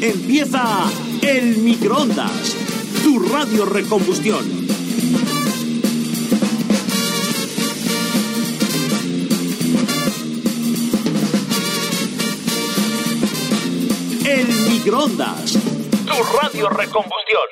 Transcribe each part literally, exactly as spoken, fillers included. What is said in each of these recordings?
Empieza El Microondas, tu radio recombustión. El Microondas, tu radio recombustión.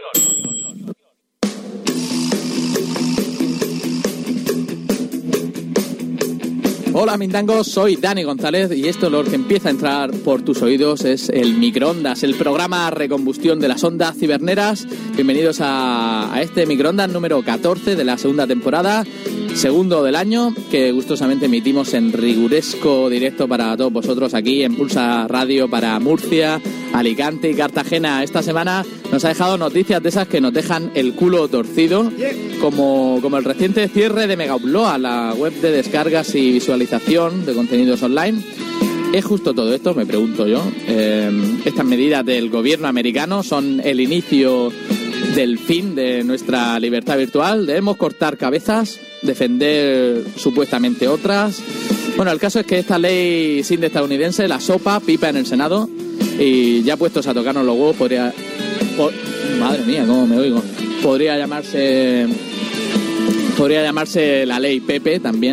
Hola mindangos, soy Dani González y esto lo que empieza a entrar por tus oídos es El Microondas, el programa recombustión de las ondas ciberneras. Bienvenidos a, a este Microondas número catorce de la segunda temporada, segundo del año, que gustosamente emitimos en riguresco directo para todos vosotros aquí en Pulsa Radio para Murcia, Alicante y Cartagena. Esta semana nos ha dejado noticias de esas que nos dejan el culo torcido, como, como el reciente cierre de Mega Upload, la web de descargas y visualización de contenidos online. ¿Es justo todo esto? Me pregunto yo. Eh, estas medidas del gobierno americano son el inicio del fin de nuestra libertad virtual. Debemos cortar cabezas, defender supuestamente otras. Bueno, el caso es que esta ley SIND estadounidense, la sopa, pipa en el Senado, y ya puestos a tocarnos los huevos, podría... Po, madre mía, cómo me oigo. Podría llamarse... Podría llamarse la ley Pepe también.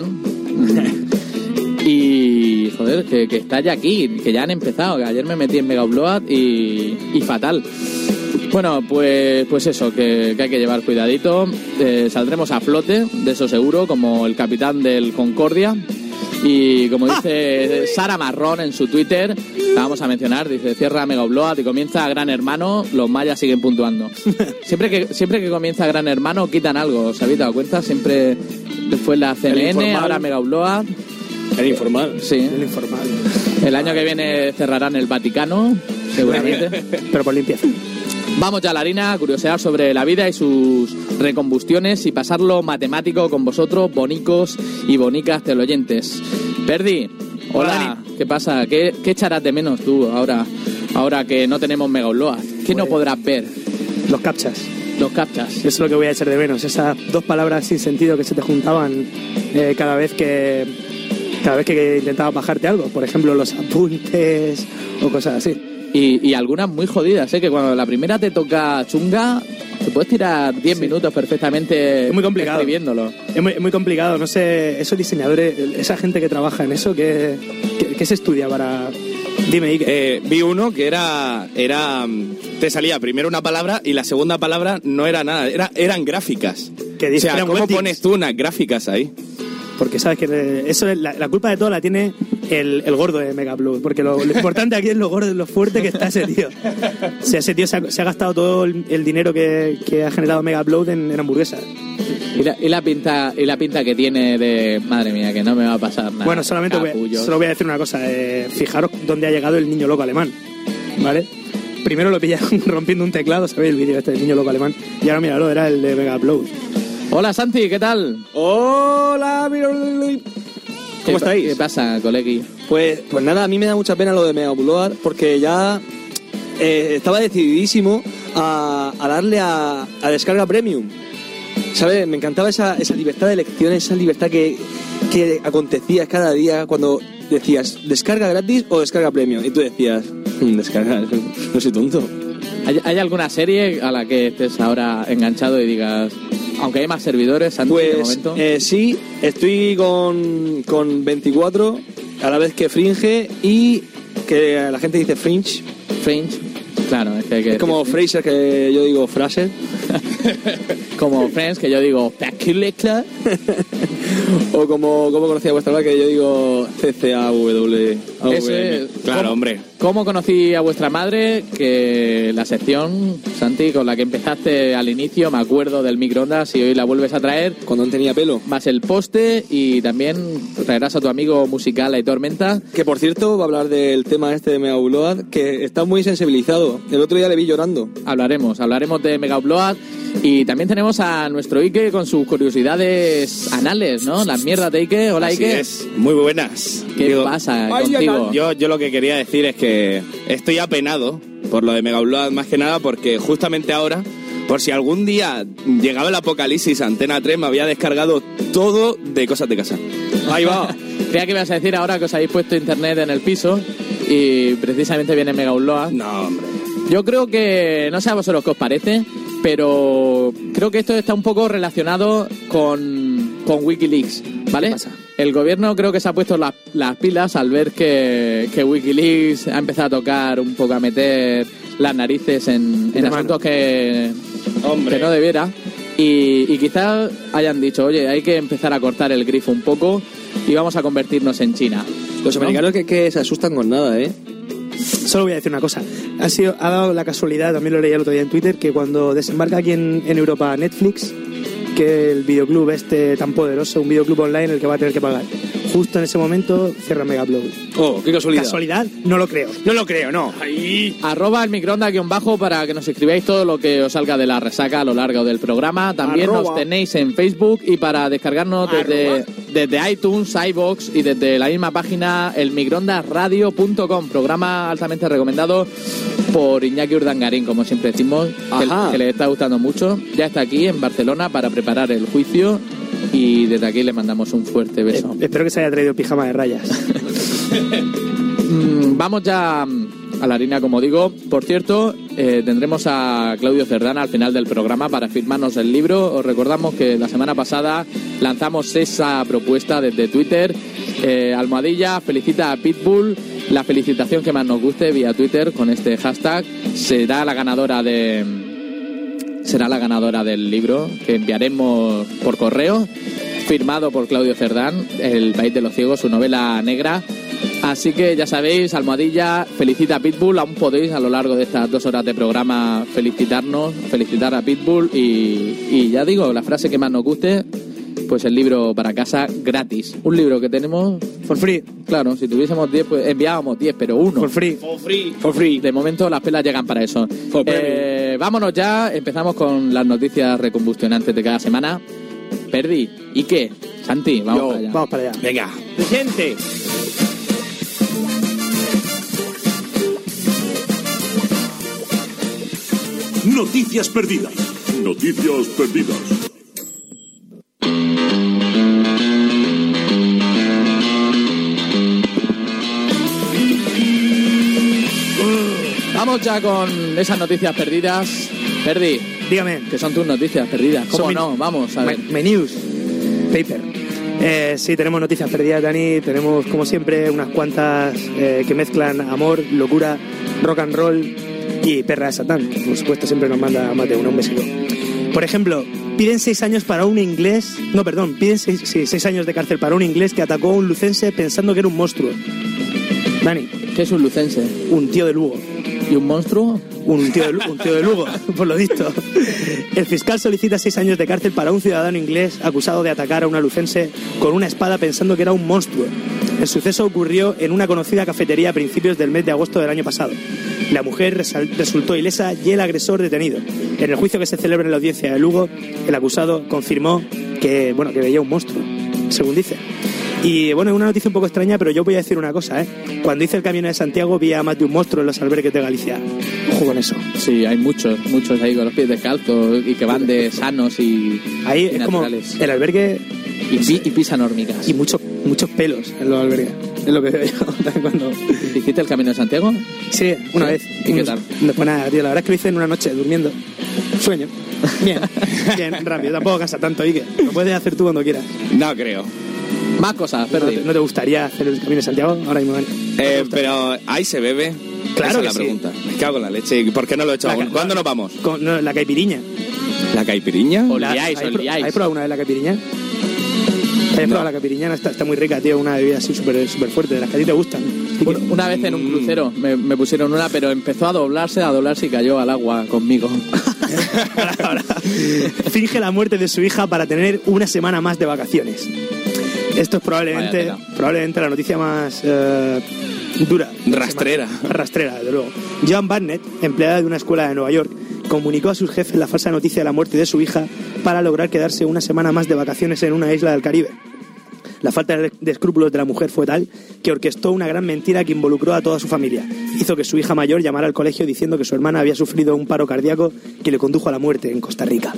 Y, joder, que, que está ya aquí, que ya han empezado, que ayer me metí en Mega Upload y, y fatal. Bueno, pues pues eso, que, que hay que llevar cuidadito. Eh, saldremos a flote, de eso seguro, como el capitán del Concordia. Y como dice Sara Marrón en su Twitter, la vamos a mencionar, dice, cierra Mega Upload y comienza Gran Hermano, los mayas siguen puntuando. Siempre que siempre que comienza Gran Hermano quitan algo, ¿os habéis dado cuenta? Siempre después la C N N, ahora Mega Upload. El informal. Sí. El informal. El año que viene cerrarán el Vaticano, seguramente. Pero por limpieza. Vamos ya a la harina a curiosear sobre la vida y sus recombustiones y pasarlo matemático con vosotros, bonicos y bonicas teleoyentes. Perdi, hola, hola, ¿qué pasa? ¿Qué, ¿Qué echarás de menos tú ahora, ahora que no tenemos Mega Upload? ¿Qué pues, no podrás ver? Los captchas. Los captchas. Eso es lo que voy a echar de menos, esas dos palabras sin sentido que se te juntaban eh, cada vez que... cada vez que intentabas bajarte algo, por ejemplo los apuntes o cosas así. Y, y algunas muy jodidas, ¿eh? Que cuando la primera te toca chunga, te puedes tirar diez sí. minutos perfectamente es muy complicado. escribiéndolo. Es muy, muy complicado, no sé, esos diseñadores, esa gente que trabaja en eso, ¿qué, qué, qué se estudia para...? Dime, Ike. Eh, vi uno que era, era... Te salía primero una palabra y la segunda palabra no era nada, era, eran gráficas. ¿Qué dices? O sea, ¿cómo pones tú unas gráficas ahí? Porque sabes que eso la, la culpa de todo la tiene el, el gordo de Mega Upload, porque lo, lo importante aquí es lo gordo, lo fuerte que está ese tío. O sea, ese tío se ha, se ha gastado todo el, el dinero que, que ha generado Mega Upload en, en hamburguesas. Y la, y la pinta y la pinta que tiene de madre mía, que no me va a pasar nada. Bueno, solamente voy, solo voy a decir una cosa, eh, fijaros dónde ha llegado el niño loco alemán, ¿vale? Primero lo pillaron rompiendo un teclado, ¿sabéis el vídeo este del niño loco alemán? Y ahora míralo, era el de Mega Upload. Hola Santi, ¿qué tal? Hola, ¿cómo estáis? ¿Qué pasa, colegui? Pues, pues nada, a mí me da mucha pena lo de Mega Upload porque ya eh, estaba decididísimo a, a darle a, a descarga premium. ¿Sabes? Me encantaba esa, esa libertad de elección, esa libertad que, que acontecía cada día cuando decías descarga gratis o descarga premium. Y tú decías, mmm, descarga, no soy tonto. ¿Hay, ¿Hay alguna serie a la que estés ahora enganchado y digas... Aunque hay más servidores antes pues, de momento. Eh, sí, estoy con, con veinticuatro, a la vez que Fringe y que la gente dice Fringe. Fringe, claro. Es, que hay que es como Fraser, que yo digo Fraser. Como Friends, que yo digo Peculiar. O como, como conocía vuestra madre, que yo digo C C A W. Ese, claro, ¿cómo, hombre. ¿Cómo conocí a vuestra madre? Que la sección, Santi, con la que empezaste al inicio, me acuerdo del microondas y hoy la vuelves a traer. Cuando no tenía pelo. Más el poste y también traerás a tu amigo musical Aitor Menta. Que por cierto va a hablar del tema este de Mega Upload, que está muy sensibilizado. El otro día le vi llorando. Hablaremos, hablaremos de Mega Upload. Y también tenemos a nuestro Ike con sus curiosidades anales, ¿no? Las mierdas de Ike. Hola, Así Ike. Es. Muy buenas. ¿Qué Digo, pasa ay, contigo? Yo, yo lo que quería decir es que estoy apenado por lo de Mega Upload, más que nada porque justamente ahora, por si algún día llegaba el apocalipsis, Antena tres me había descargado todo de cosas de casa. Ahí va. Creía que ibas a decir ahora que os habéis puesto internet en el piso y precisamente viene Mega Upload. No, hombre. Yo creo que, no sé a vosotros qué os parece, pero creo que esto está un poco relacionado con, con Wikileaks, ¿vale? ¿Qué pasa? El gobierno creo que se ha puesto las, las pilas al ver que, que Wikileaks ha empezado a tocar un poco, a meter las narices en, en asuntos que, que no debiera. Y, y quizás hayan dicho, oye, hay que empezar a cortar el grifo un poco y vamos a convertirnos en China. Los ¿no? americanos que, que se asustan con nada, ¿eh? Solo voy a decir una cosa. Ha sido, ha dado la casualidad, también lo leí el otro día en Twitter, que cuando desembarca aquí en, en Europa Netflix, que el videoclub este tan poderoso, un videoclub online el que va a tener que pagar, justo en ese momento cierra Megaupload. Oh, qué casualidad. ¿Casualidad? No lo creo. No lo creo, no. Arroba el microondas guión bajo para que nos escribáis todo lo que os salga de la resaca a lo largo del programa. También Arroba. nos tenéis en Facebook y para descargarnos desde, desde iTunes, iVoox y desde la misma página el microondas radio punto com. Programa altamente recomendado por Iñaki Urdangarín, como siempre decimos, Ajá. que, que le está gustando mucho. Ya está aquí en Barcelona para preparar el juicio y desde aquí le mandamos un fuerte beso. Eh, espero que se haya traído pijama de rayas. Mm, Vamos ya a la harina, como digo. Por cierto, eh, tendremos a Claudio Cerdán al final del programa para firmarnos el libro. Os recordamos que la semana pasada lanzamos esa propuesta desde Twitter. Eh, Almohadilla felicita a Pitbull. La felicitación que más nos guste vía Twitter con este hashtag será la ganadora de será la ganadora del libro que enviaremos por correo, firmado por Claudio Cerdán, El País de los Ciegos, su novela negra. Así que ya sabéis, Almohadilla felicita a Pitbull. Aún podéis a lo largo de estas dos horas de programa felicitarnos, felicitar a Pitbull y, y ya digo, la frase que más nos guste, pues el libro para casa gratis. Un libro que tenemos For free. claro, si tuviésemos diez, pues enviábamos diez, pero uno. For free. For free. For free. De momento las pelas llegan para eso. For Eh, vámonos ya, empezamos con las noticias recombustionantes de cada semana. Perdi, ¿y qué? Santi, vamos Yo, para allá. Vamos para allá. Venga. Presente. Noticias perdidas. Noticias perdidas. Vamos ya con esas noticias perdidas. Perdi, Dígame. que son tus noticias perdidas. ¿Cómo Son mi- no? Vamos a ver. My, my news. Paper. Eh, sí, tenemos noticias perdidas, Dani. Tenemos, como siempre, unas cuantas eh, que mezclan amor, locura, rock and roll y perra de Satán. Que, por supuesto, siempre nos manda más de uno un besito. Por ejemplo, piden seis años para un inglés... No, perdón, piden seis, sí, seis años de cárcel para un inglés que atacó a un lucense pensando que era un monstruo. Dani, ¿Qué es un lucense? un tío de Lugo. ¿Y un monstruo? Un tío, de, Lu- un tío de Lugo, por lo visto. El fiscal solicita seis años de cárcel para un ciudadano inglés acusado de atacar a una lucense con una espada pensando que era un monstruo. El suceso ocurrió en una conocida cafetería a principios del mes de agosto del año pasado. La mujer resal- resultó ilesa y el agresor detenido. En el juicio que se celebra en la audiencia de Lugo, el acusado confirmó que, bueno, que veía un monstruo, según dice. Y bueno, es una noticia un poco extraña, pero yo voy a decir una cosa, ¿eh? Cuando hice el Camino de Santiago vi a más de un monstruo en los albergues de Galicia. Ojo con eso. Sí, hay muchos, muchos ahí con los pies descalzos y que van de sanos y, Ahí y es como naturales. el albergue Y, pi- y pisan hormigas. y muchos muchos pelos en los albergues. Es lo que veo yo también cuando... ¿Hiciste el Camino de Santiago? Sí, una ¿Sí? vez. ¿Y qué tal? Pues nada, tío, la verdad es que lo hice en una noche, durmiendo. Sueño. Bien, bien, rápido. Tampoco cansa tanto, Ike. Lo puedes hacer tú cuando quieras. No creo. Más cosas, ¿No Perdi. te, no te gustaría hacer el Camino de Santiago? Ahora mismo, Dani. Eh, pero ahí se bebe. Claro Esa que es la sí. pregunta. Me cago en la leche. ¿Y ¿Por qué no lo he hecho La aún? ca- ¿Cuándo nos vamos? Con, no, la caipiriña. ¿La caipiriña? Os La- liáis, ¿Habéis os pro- liáis. ¿Habéis probado una vez la caipiriña? ¿Habéis probado la caipiriña? No, está, está muy rica, tío. Una bebida así súper súper fuerte, de las que a ti te gustan. Una- Una vez en un crucero me, me pusieron una, pero empezó a doblarse, a doblarse y cayó al agua conmigo. Ahora, ahora. Finge la muerte de su hija para tener una semana más de vacaciones. Esto es probablemente, Vaya tela. probablemente la noticia más eh, dura. de la Rastrera. semana. Rastrera, desde luego. Joan Barnett, empleada de una escuela de Nueva York, comunicó a sus jefes la falsa noticia de la muerte de su hija para lograr quedarse una semana más de vacaciones en una isla del Caribe. La falta de escrúpulos de la mujer fue tal que orquestó una gran mentira que involucró a toda su familia. Hizo que su hija mayor llamara al colegio diciendo que su hermana había sufrido un paro cardíaco que le condujo a la muerte en Costa Rica.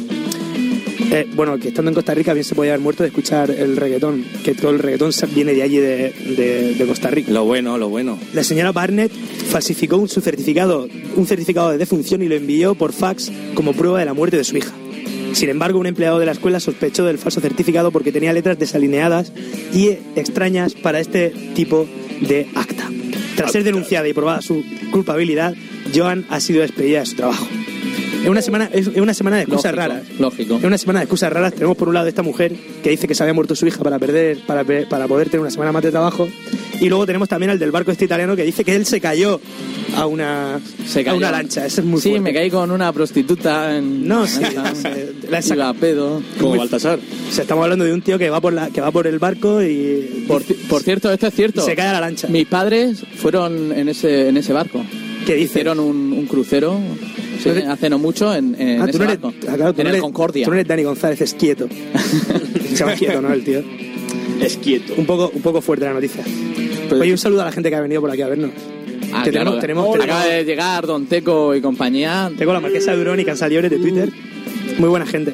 Eh, bueno, que estando en Costa Rica bien se podía haber muerto de escuchar el reggaetón, que todo el reggaetón viene de allí, de, de, de Costa Rica. Lo bueno, lo bueno. La señora Barnett falsificó un- su certificado un certificado de defunción y lo envió por fax como prueba de la muerte de su hija. Sin embargo, un empleado de la escuela sospechó del falso certificado porque tenía letras desalineadas y extrañas para este tipo de acta. Tras ser denunciada y probada su culpabilidad, Joan ha sido despedida de su trabajo. Es una semana, es una semana de excusas Lógico, raras. lógico. Es una semana de excusas raras. Tenemos por un lado esta mujer que dice que se había muerto su hija para perder, para, para poder tener una semana más de trabajo. Y luego tenemos también al del barco este italiano que dice que él se cayó a una, Se cayó. a una lancha. Eso es muy Sí, fuerte. me caí con una prostituta en... No, sí, Esa- se- la saca- Iba a pedo. Como Muy- Baltasar. O sea, estamos hablando de un tío que va por la que va por el barco y Por, ci- por cierto, esto es cierto. y se cae a la lancha. Mis padres fueron en ese en ese barco. ¿Qué dice? Hicieron un, un crucero sí, ¿Tú eres- hace no mucho en, en Ah, tú ese no eres, barco. ah, claro, tú en no el eres- Concordia. Tú no eres Dani González, es quieto. Se llama quieto, ¿no? El tío. Es quieto. Un poco, un poco fuerte la noticia. Oye, un saludo a la gente que ha venido por aquí a vernos. Ah, que claro. tenemos, tenemos, Acaba de llegar Don Teco y compañía. Tengo la marquesa de Durón y Cansaliores de Twitter. Muy buena gente.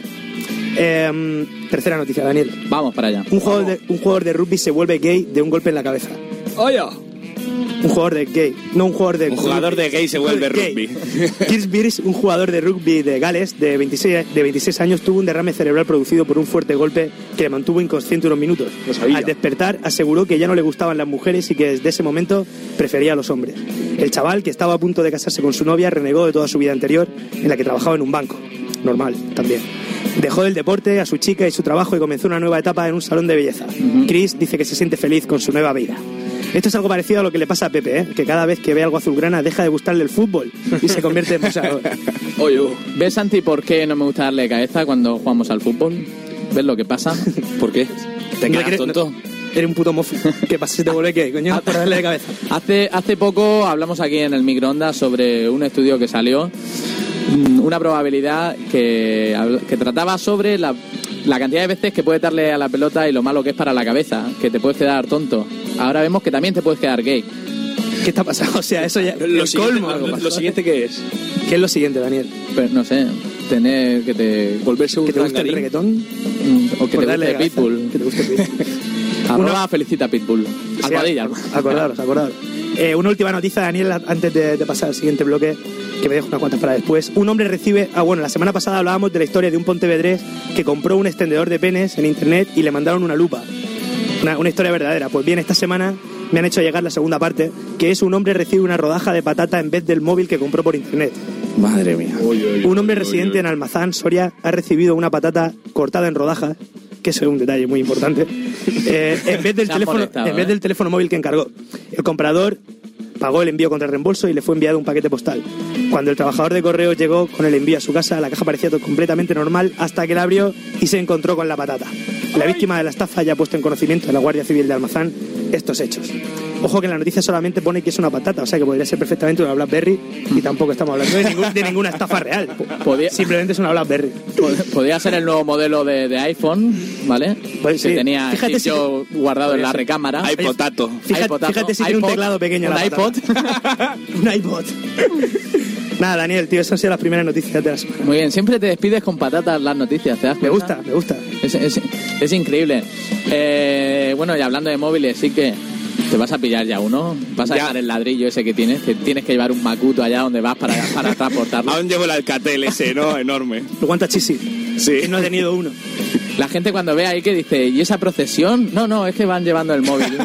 Eh, tercera noticia, Daniel. Vamos para allá. Un jugador, de, un jugador de rugby se vuelve gay de un golpe en la cabeza. ¡Oye! Un jugador de gay, no un jugador de Un jugador de gay se vuelve Gay. rugby. Chris Beers, un jugador de rugby de Gales de veintiséis, de veintiséis años, tuvo un derrame cerebral producido por un fuerte golpe que le mantuvo inconsciente unos minutos. Lo sabía. Al despertar, aseguró que ya no le gustaban las mujeres y que desde ese momento prefería a los hombres. El chaval, que estaba a punto de casarse con su novia, renegó de toda su vida anterior, en la que trabajaba en un banco. Normal, también. Dejó del deporte, a su chica y su trabajo y comenzó una nueva etapa en un salón de belleza. Chris dice que se siente feliz con su nueva vida. Esto es algo parecido a lo que le pasa a Pepe, ¿eh? Que cada vez que ve algo azulgrana deja de gustarle el fútbol y se convierte en boxeador. Oye. ¿Ves, Santi, por qué no me gusta darle cabeza cuando jugamos al fútbol? ¿Ves lo que pasa? ¿Por qué? ¿Te No quedas le tonto? Eres un puto mofo. ¿Qué pasa si te vuelve qué, coño? Por darle de cabeza. Hace, hace poco hablamos aquí en el microondas sobre un estudio que salió, mm, una probabilidad que, habl- que trataba sobre la, la cantidad de veces que puedes darle a la pelota y lo malo que es para la cabeza, que te puedes quedar tonto. Ahora vemos que también te puedes quedar gay. ¿Qué está pasando? O sea, eso ya... Lo el siguiente, colmo. lo, lo siguiente que es ¿Qué es lo siguiente, Daniel? Pero no sé, tener que te... volverse un ¿Que te guste el rangarín. reggaetón? mm, O que Por te darle guste de cabeza. Pitbull. Que te guste Pitbull. Arroba felicita Pitbull. Almohadilla. Sí, acordaros, acordaros. Eh, una última noticia, Daniel, antes de, de pasar al siguiente bloque, que me dejo unas cuantas para después. Un hombre recibe... Ah, bueno, la semana pasada hablábamos de la historia de un pontevedrés que compró un extendedor de penes en internet y le mandaron una lupa. Una, una historia verdadera. Pues bien, esta semana me han hecho llegar la segunda parte, que es un hombre recibe una rodaja de patata en vez del móvil que compró por internet. Madre mía. Un hombre residente en Almazán, Soria, ha recibido una patata cortada en rodajas, que eso es un detalle muy importante, eh, en, vez del Se han teléfono, molestado, en vez ¿eh? del teléfono móvil que encargó. El comprador pagó el envío contra reembolso y le fue enviado un paquete postal. Cuando el trabajador de correo llegó con el envío a su casa, la caja parecía todo completamente normal hasta que la abrió y se encontró con la patata. La víctima de la estafa ya ha puesto en conocimiento de la Guardia Civil de Almazán estos hechos. Ojo que en la noticia solamente pone que es una patata, o sea que podría ser perfectamente una BlackBerry y tampoco estamos hablando de, ningún- de ninguna estafa real. Podía- Simplemente es una BlackBerry. Pod- Podría ser el nuevo modelo de, de iPhone, ¿vale? Pues que sí. tenía Fíjate Steve si- Jobs guardado en la recámara. Hay potato. Fíjate, iPodazo, fíjate si tiene un iPod, teclado pequeño un la iPod. patata. un iPod. Nada, Daniel, tío, esas han sido las primeras noticias de la semana. Muy bien, siempre te despides con patatas las noticias, ¿te das Me cuenta? gusta, me gusta. Es, es- es increíble. Eh, bueno, y hablando de móviles, sí que te vas a pillar ya uno. Vas a Ya. dejar el ladrillo ese que tienes, que tienes que llevar un macuto allá donde vas para, para transportarlo. Aún llevo el Alcatel ese, ¿no? Enorme. Lo aguanta Chisi. Sí. Que no ha tenido uno. La gente cuando ve ahí que dice, ¿y esa procesión? No, no, es que van llevando el móvil.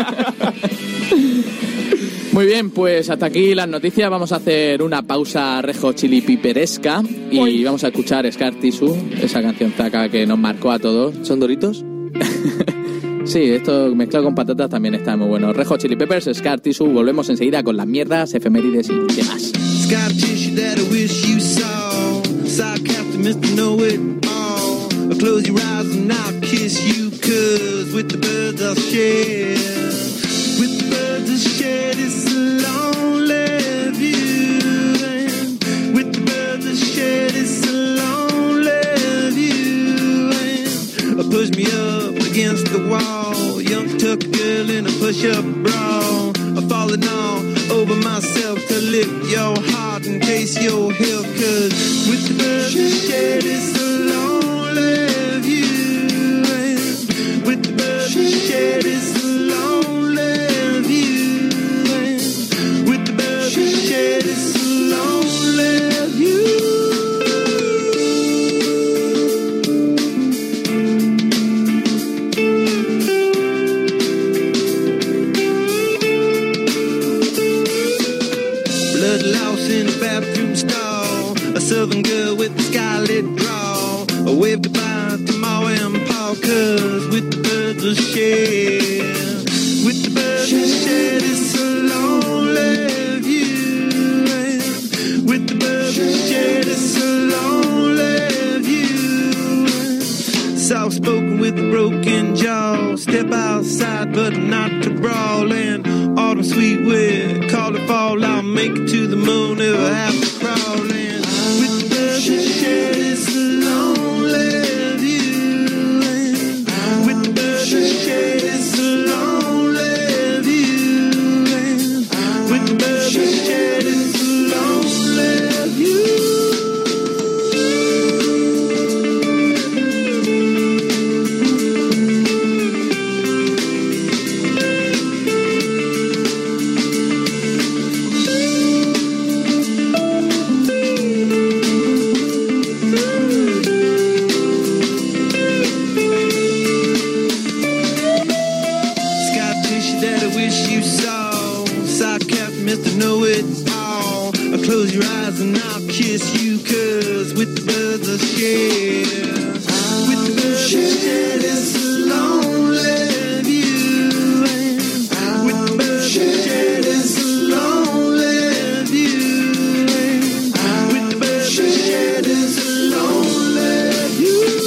Muy bien, pues hasta aquí las noticias. Vamos a hacer una pausa rejo chilipiperesca y vamos a escuchar Scar Tissue, esa canción taca que nos marcó a todos. ¿Son Doritos? Sí, esto mezclado con patatas también está muy bueno. Rejo Chili Peppers, Scar Tissue. Volvemos enseguida con las mierdas, efemérides y demás. Scar tissue that I wish you saw. Sarcastic Mister Know It All. Close your eyes and I'll kiss you, cause with the birds I'll share. With the birds I'll share this lonely view. And with the birds I'll share this lonely view. And push me up against the wall. Young tuck girl in a push-up bra. I'm falling all over myself to lift your heart and taste your health. Cause with the birds I share this lonely view. And with the birds I share this lonely view. And with the birds I share this lonely got lost in a bathroom stall. A southern girl with a scarlet drawl. I waved goodbye to Ma and Pa, cause with the birds of shed, with the birds of shed, it's a lonely view. And with the birds of shed, it's a lonely view. Soft spoken with a broken jaw. Step outside, but not to brawl. And autumn sweet wind, call it fall. I'll make it to the moon if I have to crawl. And with the birds of shed, it's a lonely view. And with the birds of shed, it's a lonely view. And with the birds of shed, it's a lonely view. Close your eyes and I'll kiss you, cause with the birds of shed, with the birds of shed, it's a lonely view. And with the birds of shed, it's a lonely view. And with the birds of shed, it's a lonely view.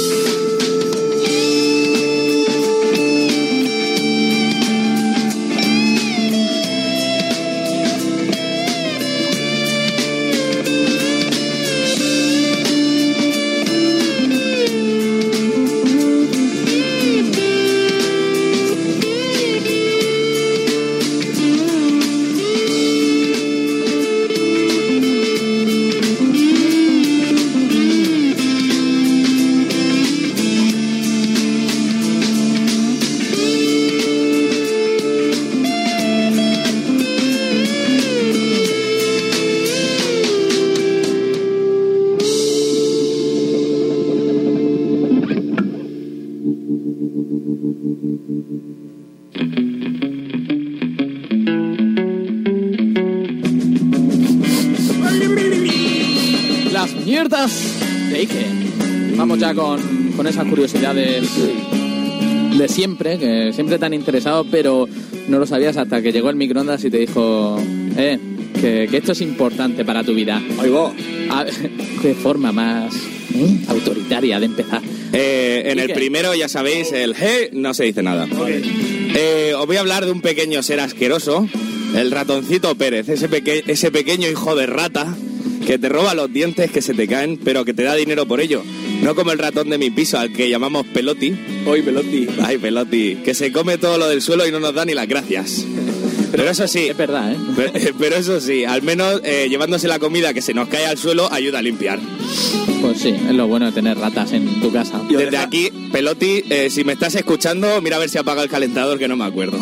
Las mierdas de Ike. Vamos ya con, con esas curiosidades de siempre, que siempre te han interesado, pero no lo sabías hasta que llegó el microondas y te dijo, eh, que, que esto es importante para tu vida. Ahí va. A ver, qué forma más ¿eh? autoritaria de empezar. Eh, en el Ike. primero, ya sabéis, el G no se dice nada. Eh, os voy a hablar de un pequeño ser asqueroso, el ratoncito Pérez, ese, peque- ese pequeño hijo de rata que te roba los dientes que se te caen, pero que te da dinero por ello. No como el ratón de mi piso, al que llamamos Peloti. Hoy Peloti. Ay, Peloti. Que se come todo lo del suelo y no nos da ni las gracias. Pero eso sí, Es verdad, ¿eh? pero, pero eso sí, al menos eh, llevándose la comida que se nos cae al suelo ayuda a limpiar. Pues sí, es lo bueno de tener ratas en tu casa. Desde aquí, Peloti, eh, si me estás escuchando, mira a ver si apaga el calentador, que no me acuerdo.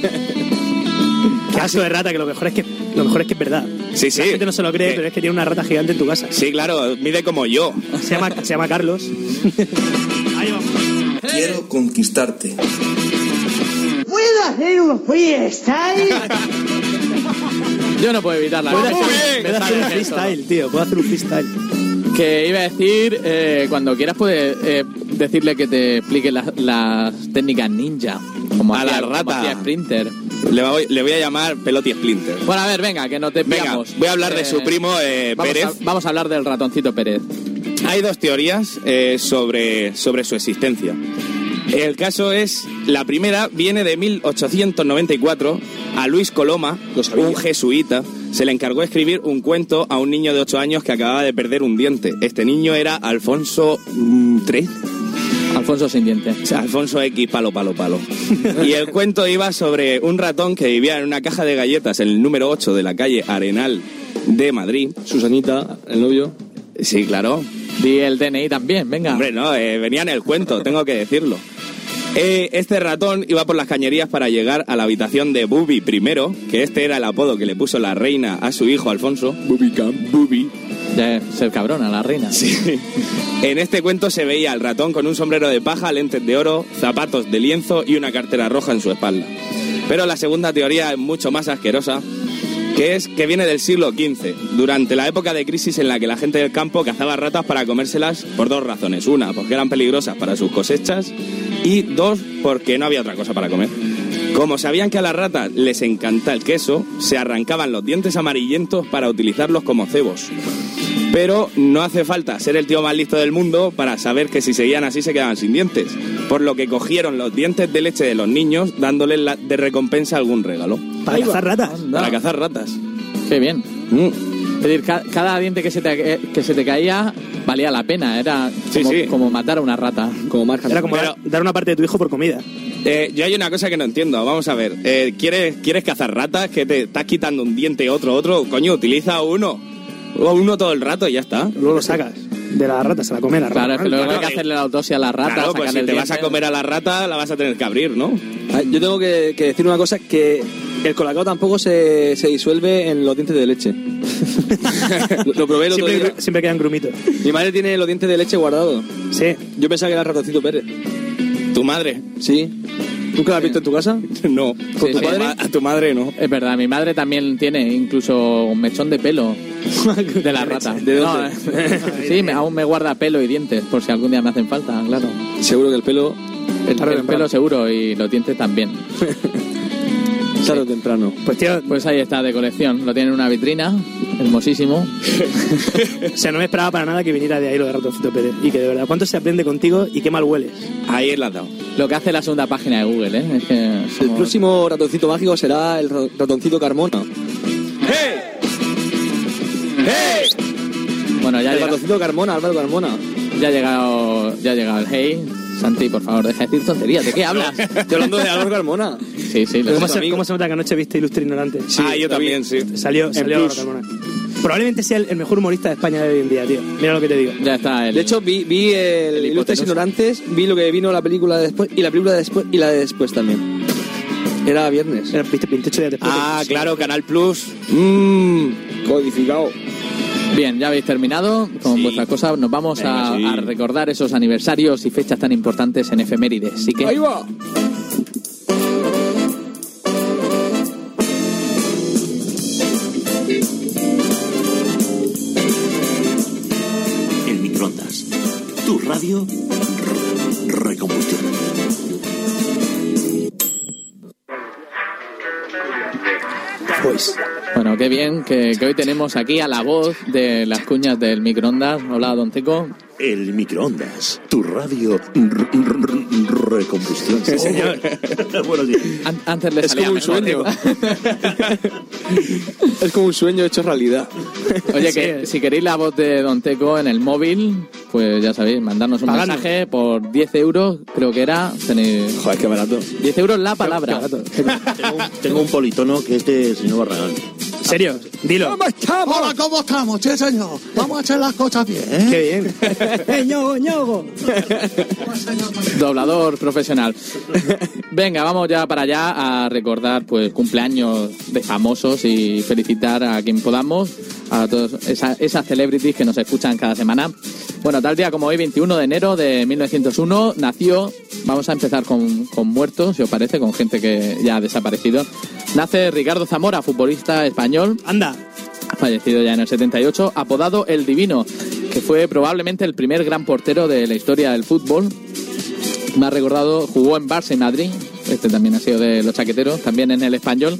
Qué asco de rata, que lo mejor es que lo mejor es que es verdad. Sí, sí. La gente no se lo cree, ¿Qué? pero es que tiene una rata gigante en tu casa. Sí, claro, mide como yo. Se llama, se llama Carlos. Ahí vamos. Quiero conquistarte. ¿Puedo hacer un freestyle? Yo no puedo evitarla. Puedo Me hacer, sale- me puedo hacer un sale esto. freestyle, tío. Puedo hacer un freestyle. Que iba a decir, eh, cuando quieras puedes eh, decirle que te explique las, las técnicas ninja. Como A hacía- la como rata. hacía Sprinter. Le voy, le voy a llamar Peloti Splinter. Bueno, a ver, venga, que nos Venga, desviamos. voy a hablar de Eh, su primo eh, vamos Pérez. A, vamos a hablar del ratoncito Pérez. Hay dos teorías eh, sobre, sobre su existencia. El caso es, la primera viene de mil ochocientos noventa y cuatro. A Luis Coloma, un jesuita, se le encargó escribir un cuento a un niño de ocho años que acababa de perder un diente. Este niño era Alfonso tres. Alfonso sin diente. O sea, Alfonso X, palo, palo, palo. Y el cuento iba sobre un ratón que vivía en una caja de galletas en el número ocho de la calle Arenal de Madrid. Susanita, el novio. Sí, claro. Di el D N I también, venga. Hombre, no, eh, venía en el cuento, tengo que decirlo. Eh, este ratón iba por las cañerías para llegar a la habitación de Bubi primero, que este era el apodo que le puso la reina a su hijo Alfonso. Bubi Camp, Bubi. Ya es el cabrón a la reina. Sí. En este cuento se veía al ratón con un sombrero de paja, lentes de oro, zapatos de lienzo y una cartera roja en su espalda. Pero la segunda teoría es mucho más asquerosa que es que viene del siglo quince, durante la época de crisis en la que la gente del campo cazaba ratas para comérselas por dos razones. Una, porque eran peligrosas para sus cosechas, y dos, porque no había otra cosa para comer. Como sabían que a las ratas les encanta el queso, se arrancaban los dientes amarillentos para utilizarlos como cebos. Pero no hace falta ser el tío más listo del mundo para saber que si seguían así se quedaban sin dientes. Por lo que cogieron los dientes de leche de los niños dándoles la, de recompensa algún regalo. Para cazar ratas. Para cazar ratas. Qué bien. Mm. Es decir, ca- cada diente que se, te, que se te caía valía la pena. Era Sí, como, sí. como matar a una rata. Como marca. Era como Pero- dar- dar una parte de tu hijo por comida. Eh, yo hay una cosa que no entiendo. Vamos a ver. Eh, ¿quieres, ¿Quieres cazar ratas? Que te estás quitando un diente, otro, otro. Coño, utiliza uno. O uno todo el rato y ya está. Luego lo sacas de la rata, se la come la rata. Claro, es que luego claro. hay que hacerle la autopsia a la rata. Claro, pues sacarle si te el vas a diente. comer a la rata, la vas a tener que abrir, ¿no? Ah, Yo tengo que, que decir una cosa, que el colacao tampoco se, se disuelve en los dientes de leche. lo, lo probé el otro Siempre, día. siempre quedan grumitos. Mi madre tiene los dientes de leche guardados. Sí. Yo pensaba que era Ratoncito Pérez. ¿Tu madre? Sí. ¿Nunca la has visto en tu casa? No. ¿Con tu A padre? ma- A tu madre no. Es verdad, mi madre también tiene incluso un mechón de pelo de la rata. ¿De dónde? No, eh, sí, me- aún me guarda pelo y dientes por si algún día me hacen falta, claro. Seguro que el pelo, El, Tarde o el temprano. pelo seguro y los dientes también. tarde o temprano. Pues tío, Pues ahí está de colección. Lo tiene en una vitrina, hermosísimo. o sea, no me esperaba para nada que viniera de ahí lo de Ratoncito Pérez. Y que de verdad, ¿cuánto se aprende contigo y qué mal hueles? Ahí la has dado. Lo que hace la segunda página de Google, ¿eh? Es que El somos- próximo ratoncito mágico será el ra- ratoncito Carmona. ¡Hey! ¡Hey! Bueno, ya ha El llegado, ratoncito Carmona, Álvaro Carmona. ya ha llegado, ya ha llegado el hey. Santi, por favor, deja de decir tonterías. ¿De qué hablas? Estoy hablando de Álvaro Carmona. Sí, sí. lo ¿Cómo sé. se, amigo. ¿Cómo se nota que anoche viste Ilustre Ignorante? ah, yo también, sí. Salió, salió Plus. Álvaro Carmona. Probablemente sea el, el mejor humorista de España de hoy en día, tío. Mira lo que te digo. Ya está. El, De hecho, vi, vi el, El Ilustres hipotenusa. Ignorantes, vi lo que vino la película de después y la película de después y la de después también. Era viernes. Era, viste, veintiocho días después. Ah, claro, Canal Plus. Mmm. Codificado. Bien, ya habéis terminado con Sí. vuestras cosas. Nos vamos Venga, a, sí. a recordar esos aniversarios y fechas tan importantes en efemérides. Así que Ahí va. El microondas. Tu radio. r- Recombustión. Pues, bueno, qué bien que, que hoy tenemos aquí a la voz de las cuñas del microondas. Hola, don Teco. El microondas. Tu radio. r- r- Recombustión. sí, señor. Buenos días. An- antes le Es salía como un mejor, sueño. Teco. Es como un sueño hecho realidad. Oye, Sí. que si queréis la voz de don Teco en el móvil, pues ya sabéis, mandarnos un Pagando. mensaje por diez euros, creo que era. Tenéis Joder, qué barato. diez euros la palabra. Tengo un, tengo un politono que es de señor Barragán. ¿En serio? Dilo. Hola, ¿cómo estamos? Sí, señor. Vamos a hacer las cosas bien. ¿eh? Qué bien. ¡Eh, ñogo, ñogo! Doblador profesional. Venga, vamos ya para allá a recordar pues cumpleaños de famosos y felicitar a quien podamos, a todas esa- esas celebrities que nos escuchan cada semana. Bueno, tal día como hoy, veintiuno de enero de mil novecientos uno, nació, vamos a empezar con, con muertos, si os parece, con gente que ya ha desaparecido. Nace Ricardo Zamora, futbolista español, Anda. fallecido ya en el setenta y ocho, apodado El Divino, que fue probablemente el primer gran portero de la historia del fútbol. Más recordado, jugó en Barça y Madrid, este también ha sido de los chaqueteros, también en el Español.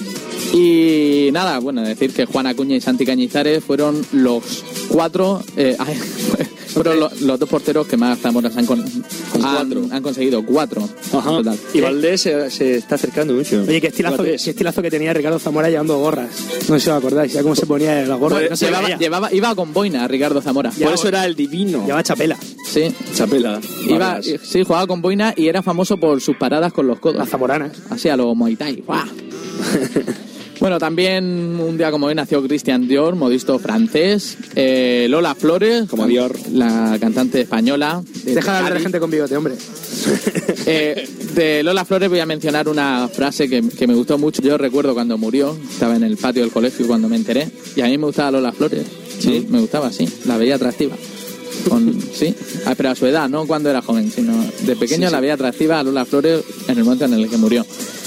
Y nada, bueno, decir que Juan Acuña y Santi Cañizares fueron los cuatro, eh, fueron lo- los dos porteros que más Zamoras han, con- cuatro. han, han conseguido, cuatro. en total. Y Valdés se, se está acercando mucho. Oye, qué estilazo, qué Valdés. estilazo que tenía Ricardo Zamora llevando gorras. No sé si os acordáis, ya cómo se ponía las gorras. No se llevaba, veía. llevaba- iba con boina Ricardo Zamora. Por eso era el divino. Llevaba chapela. Sí, Chapela. iba, Vargas. sí, jugaba con boina y era famoso por sus paradas con los codos. Las zamoranas. Así a lo Muay Thai. ¡Guau! Bueno, también un día como hoy nació Christian Dior, modisto francés. Eh, Lola Flores, Como Dior. la cantante española. de Deja de hablar de Cádiz. gente con bigote, hombre. Eh, de Lola Flores voy a mencionar una frase que, que me gustó mucho. Yo recuerdo cuando murió, estaba en el patio del colegio cuando me enteré, y a mí me gustaba Lola Flores. Sí, me gustaba, sí, la veía atractiva. Con, sí, ah, pero a su edad, no cuando era joven, sino de pequeño Sí, sí. la veía atractiva a Lola Flores en el momento en el que murió.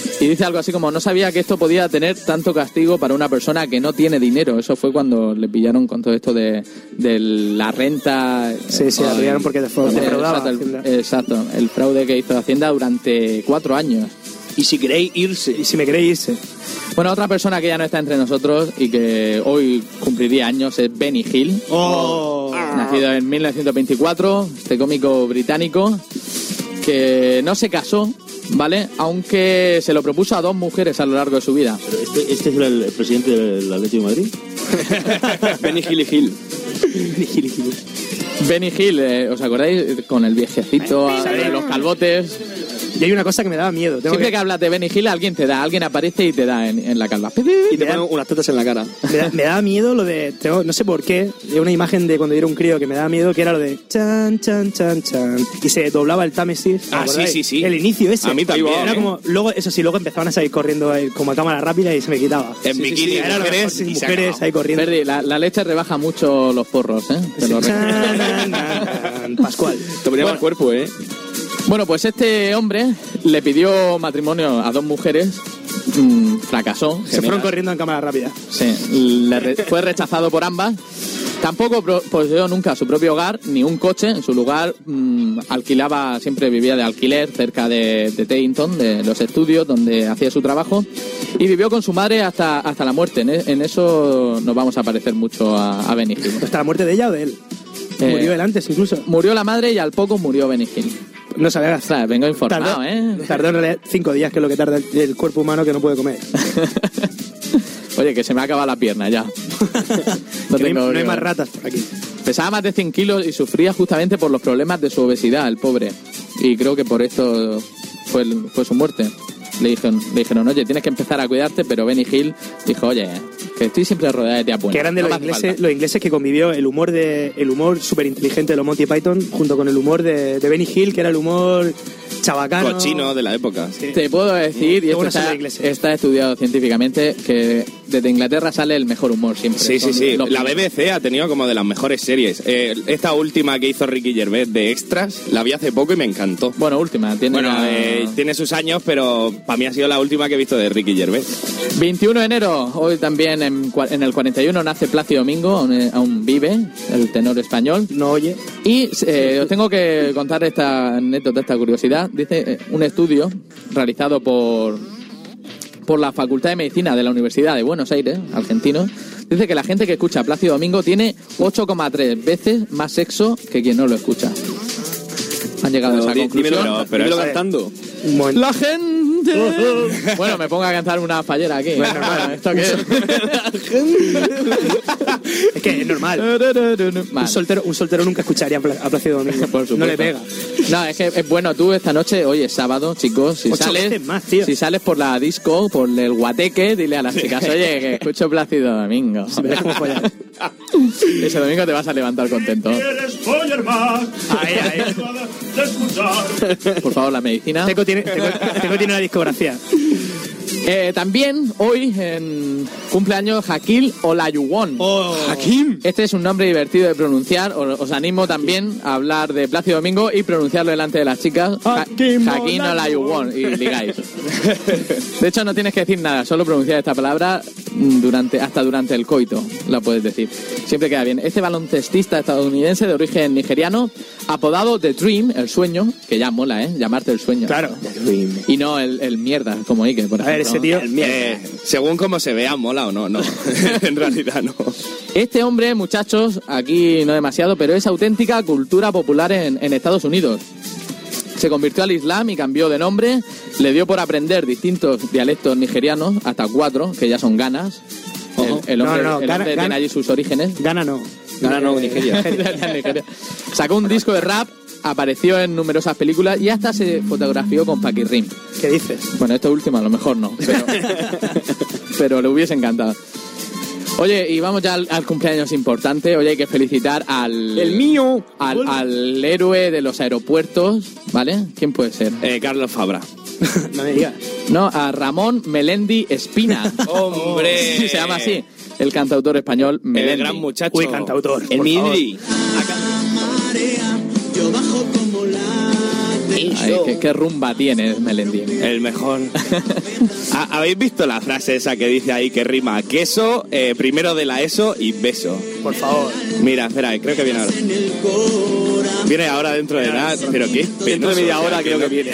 Y dice algo así como, no sabía que esto podía tener tanto castigo para una persona que no tiene dinero. Eso fue cuando le pillaron con todo esto de, de la renta. Sí, sí, la pillaron porque defraudaba. Exacto el, exacto, el fraude que hizo Hacienda durante cuatro años. Y si queréis irse. Y si me queréis irse. Bueno, otra persona que ya no está entre nosotros y que hoy cumpliría años es Benny Hill. Oh. Nacido en mil novecientos veinticuatro, este cómico británico que no se casó, ¿vale? Aunque se lo propuso a dos mujeres a lo largo de su vida. ¿Pero este, este es el, el presidente del Atlético de Madrid? Benny Hill y Hill. Benny Hill y Hill. Benny Hill, eh, ¿os acordáis? Con el viejecito, Ay, a, los calvotes. Y hay una cosa que me daba miedo. Tengo Siempre que... que hablas de Benny Hill, alguien te da, alguien aparece y te da en, en la calva. Y te ponen unas tetas en la cara. Me, da, me daba miedo lo de... Tengo, no sé por qué, de una imagen de cuando yo era un crío que me daba miedo, que era lo de chan, chan, chan, chan. Y se doblaba el Támesis. Ah, sí, sí, sí. El inicio ese. A mí también. Era ¿eh? como... Luego, eso sí, luego empezaban a salir corriendo eh, como a cámara rápida y se me quitaba. En sí, bikini, sí, sí, era lo mujeres, mejor, y se mujeres ahí corriendo. Ferdi, la, la leche rebaja mucho los porros, ¿eh? Te lo Chan, nan, nan, Pascual. Te ponía mal cuerpo, ¿eh? Bueno, pues este hombre le pidió matrimonio a dos mujeres, mmm, fracasó. Se fueron corriendo en cámara rápida. Sí, le re- fue rechazado por ambas. Tampoco pro- poseyó nunca su propio hogar, ni un coche. En su lugar mmm, alquilaba, siempre vivía de alquiler cerca de, de Teddington, de los estudios donde hacía su trabajo. Y vivió con su madre hasta, hasta la muerte. En, en eso nos vamos a parecer mucho a, a Benny Hill. ¿Hasta la muerte de ella o de él? Eh, Murió él antes incluso. Murió la madre y al poco murió Benny Hill. No sabía gastar. Ostras, vengo informado, Tardó, ¿eh? tardó en realidad cinco días, que es lo que tarda el, el cuerpo humano que no puede comer. Oye, que se me ha acabado la pierna ya. No, Que no, hay, tengo no hay brío. más ratas por aquí. Pesaba más de cien kilos y sufría justamente por los problemas de su obesidad, el pobre. Y creo que por esto fue, el- fue su muerte. Le dijeron, le dijeron, oye, tienes que empezar a cuidarte, pero Benny Hill dijo, oye, que estoy siempre rodeada de tía buena. Qué grande no los me hace ingleses, falta". los ingleses que convivió el humor de el humor súper inteligente de los Monty Python junto con el humor de, de Benny Hill, que era el humor chabacano. Cochino de la época. Sí. Te puedo decir, y Qué esto buenos son está, los ingleses. está estudiado científicamente, que desde Inglaterra sale el mejor humor siempre. Sí, sí, Son sí. los La primeros. B B C ha tenido como de las mejores series. Eh, esta última que hizo Ricky Gervais de Extras, la vi hace poco y me encantó. Bueno, última. Tiene Bueno, la- eh, tiene sus años, pero para mí ha sido la última que he visto de Ricky Gervais. veintiuno de enero, hoy también en, cua- en el cuarenta y uno nace Plácido Domingo, aún, aún vive, el tenor español. No oye. Y eh, os tengo que contar esta anécdota, esta curiosidad. Dice eh, un estudio realizado por, por la Facultad de Medicina de la Universidad de Buenos Aires, argentino, dice que la gente que escucha a Plácido Domingo tiene ocho coma tres veces más sexo que quien no lo escucha. Han llegado a esa Di- conclusión. dímelo, pero dímelo es- cantando. Un momento. La gente... Bueno, me pongo a cantar una fallera aquí. Bueno, normal. ¿Esto qué es? Es que es normal. Un Vale. soltero, un soltero nunca escucharía a Pla- a Plácido Domingo. Por supuesto. No le pega. No, es que es bueno, tú esta noche, hoy es sábado, chicos, si Ocho sales, veces más, tío. si sales por la disco, por el guateque, dile a las chicas, oye, que escucho Plácido Domingo. Verás cómo follar. Ese domingo te vas a levantar contento. Ahí, ahí. Por favor, la medicina. Teco tiene, Teco, Teco tiene una discografía. Eh, también hoy en cumpleaños Jakil Olajuwon. Oh. Hakim. Este es un nombre divertido de pronunciar. O- Os animo también a hablar de Plácido Domingo y pronunciarlo delante de las chicas. Ja- Hakim Hakim Olajuwon. Y ligáis. De hecho, no tienes que decir nada, solo pronunciar esta palabra durante hasta durante el coito. La puedes decir. Siempre queda bien. Este baloncestista estadounidense de origen nigeriano, apodado The Dream, el sueño, que ya mola, ¿eh? Llamarte el sueño. Claro. Y no el, el mierda, como Ike, por A ver, ejemplo. ese tío. Eh, según cómo se vea, mola o no, no. En realidad no. Este hombre, muchachos, aquí no demasiado, pero es auténtica cultura popular en, en Estados Unidos. Se convirtió al Islam y cambió de nombre. Le dio por aprender distintos dialectos nigerianos, hasta cuatro, que ya son ganas. El, Ojo. el hombre, No, no, no, el Ghana- hombre Ghana- tiene allí sus orígenes. Gana no. Gana no, Eh, Nigeria. Nigeria. Sacó un disco de rap, apareció en numerosas películas y hasta se fotografió con Paquirrín. ¿Qué dices? Bueno, esto último a lo mejor no, pero, pero le hubiese encantado. Oye, y vamos ya al, al cumpleaños importante. Hoy hay que felicitar al... ¡El mío! Al, al héroe de los aeropuertos, ¿vale? ¿Quién puede ser? Eh, Carlos Fabra. No me digas. No, a Ramón Melendi Espina. ¡Hombre! Sí, se llama así. El cantautor español El Melendi. gran muchacho. Uy, cantautor. El por favor. Midri. Yo bajo como la de Ay, ¿qué, qué rumba tienes, Melendi? El mejor. ¿Ha- ¿Habéis visto la frase esa que dice ahí que rima queso, eh, primero de la ESO y beso? Por favor. Mira, espera, creo que viene ahora. Viene ahora dentro de nada, pero qué Dentro de media hora creo que viene.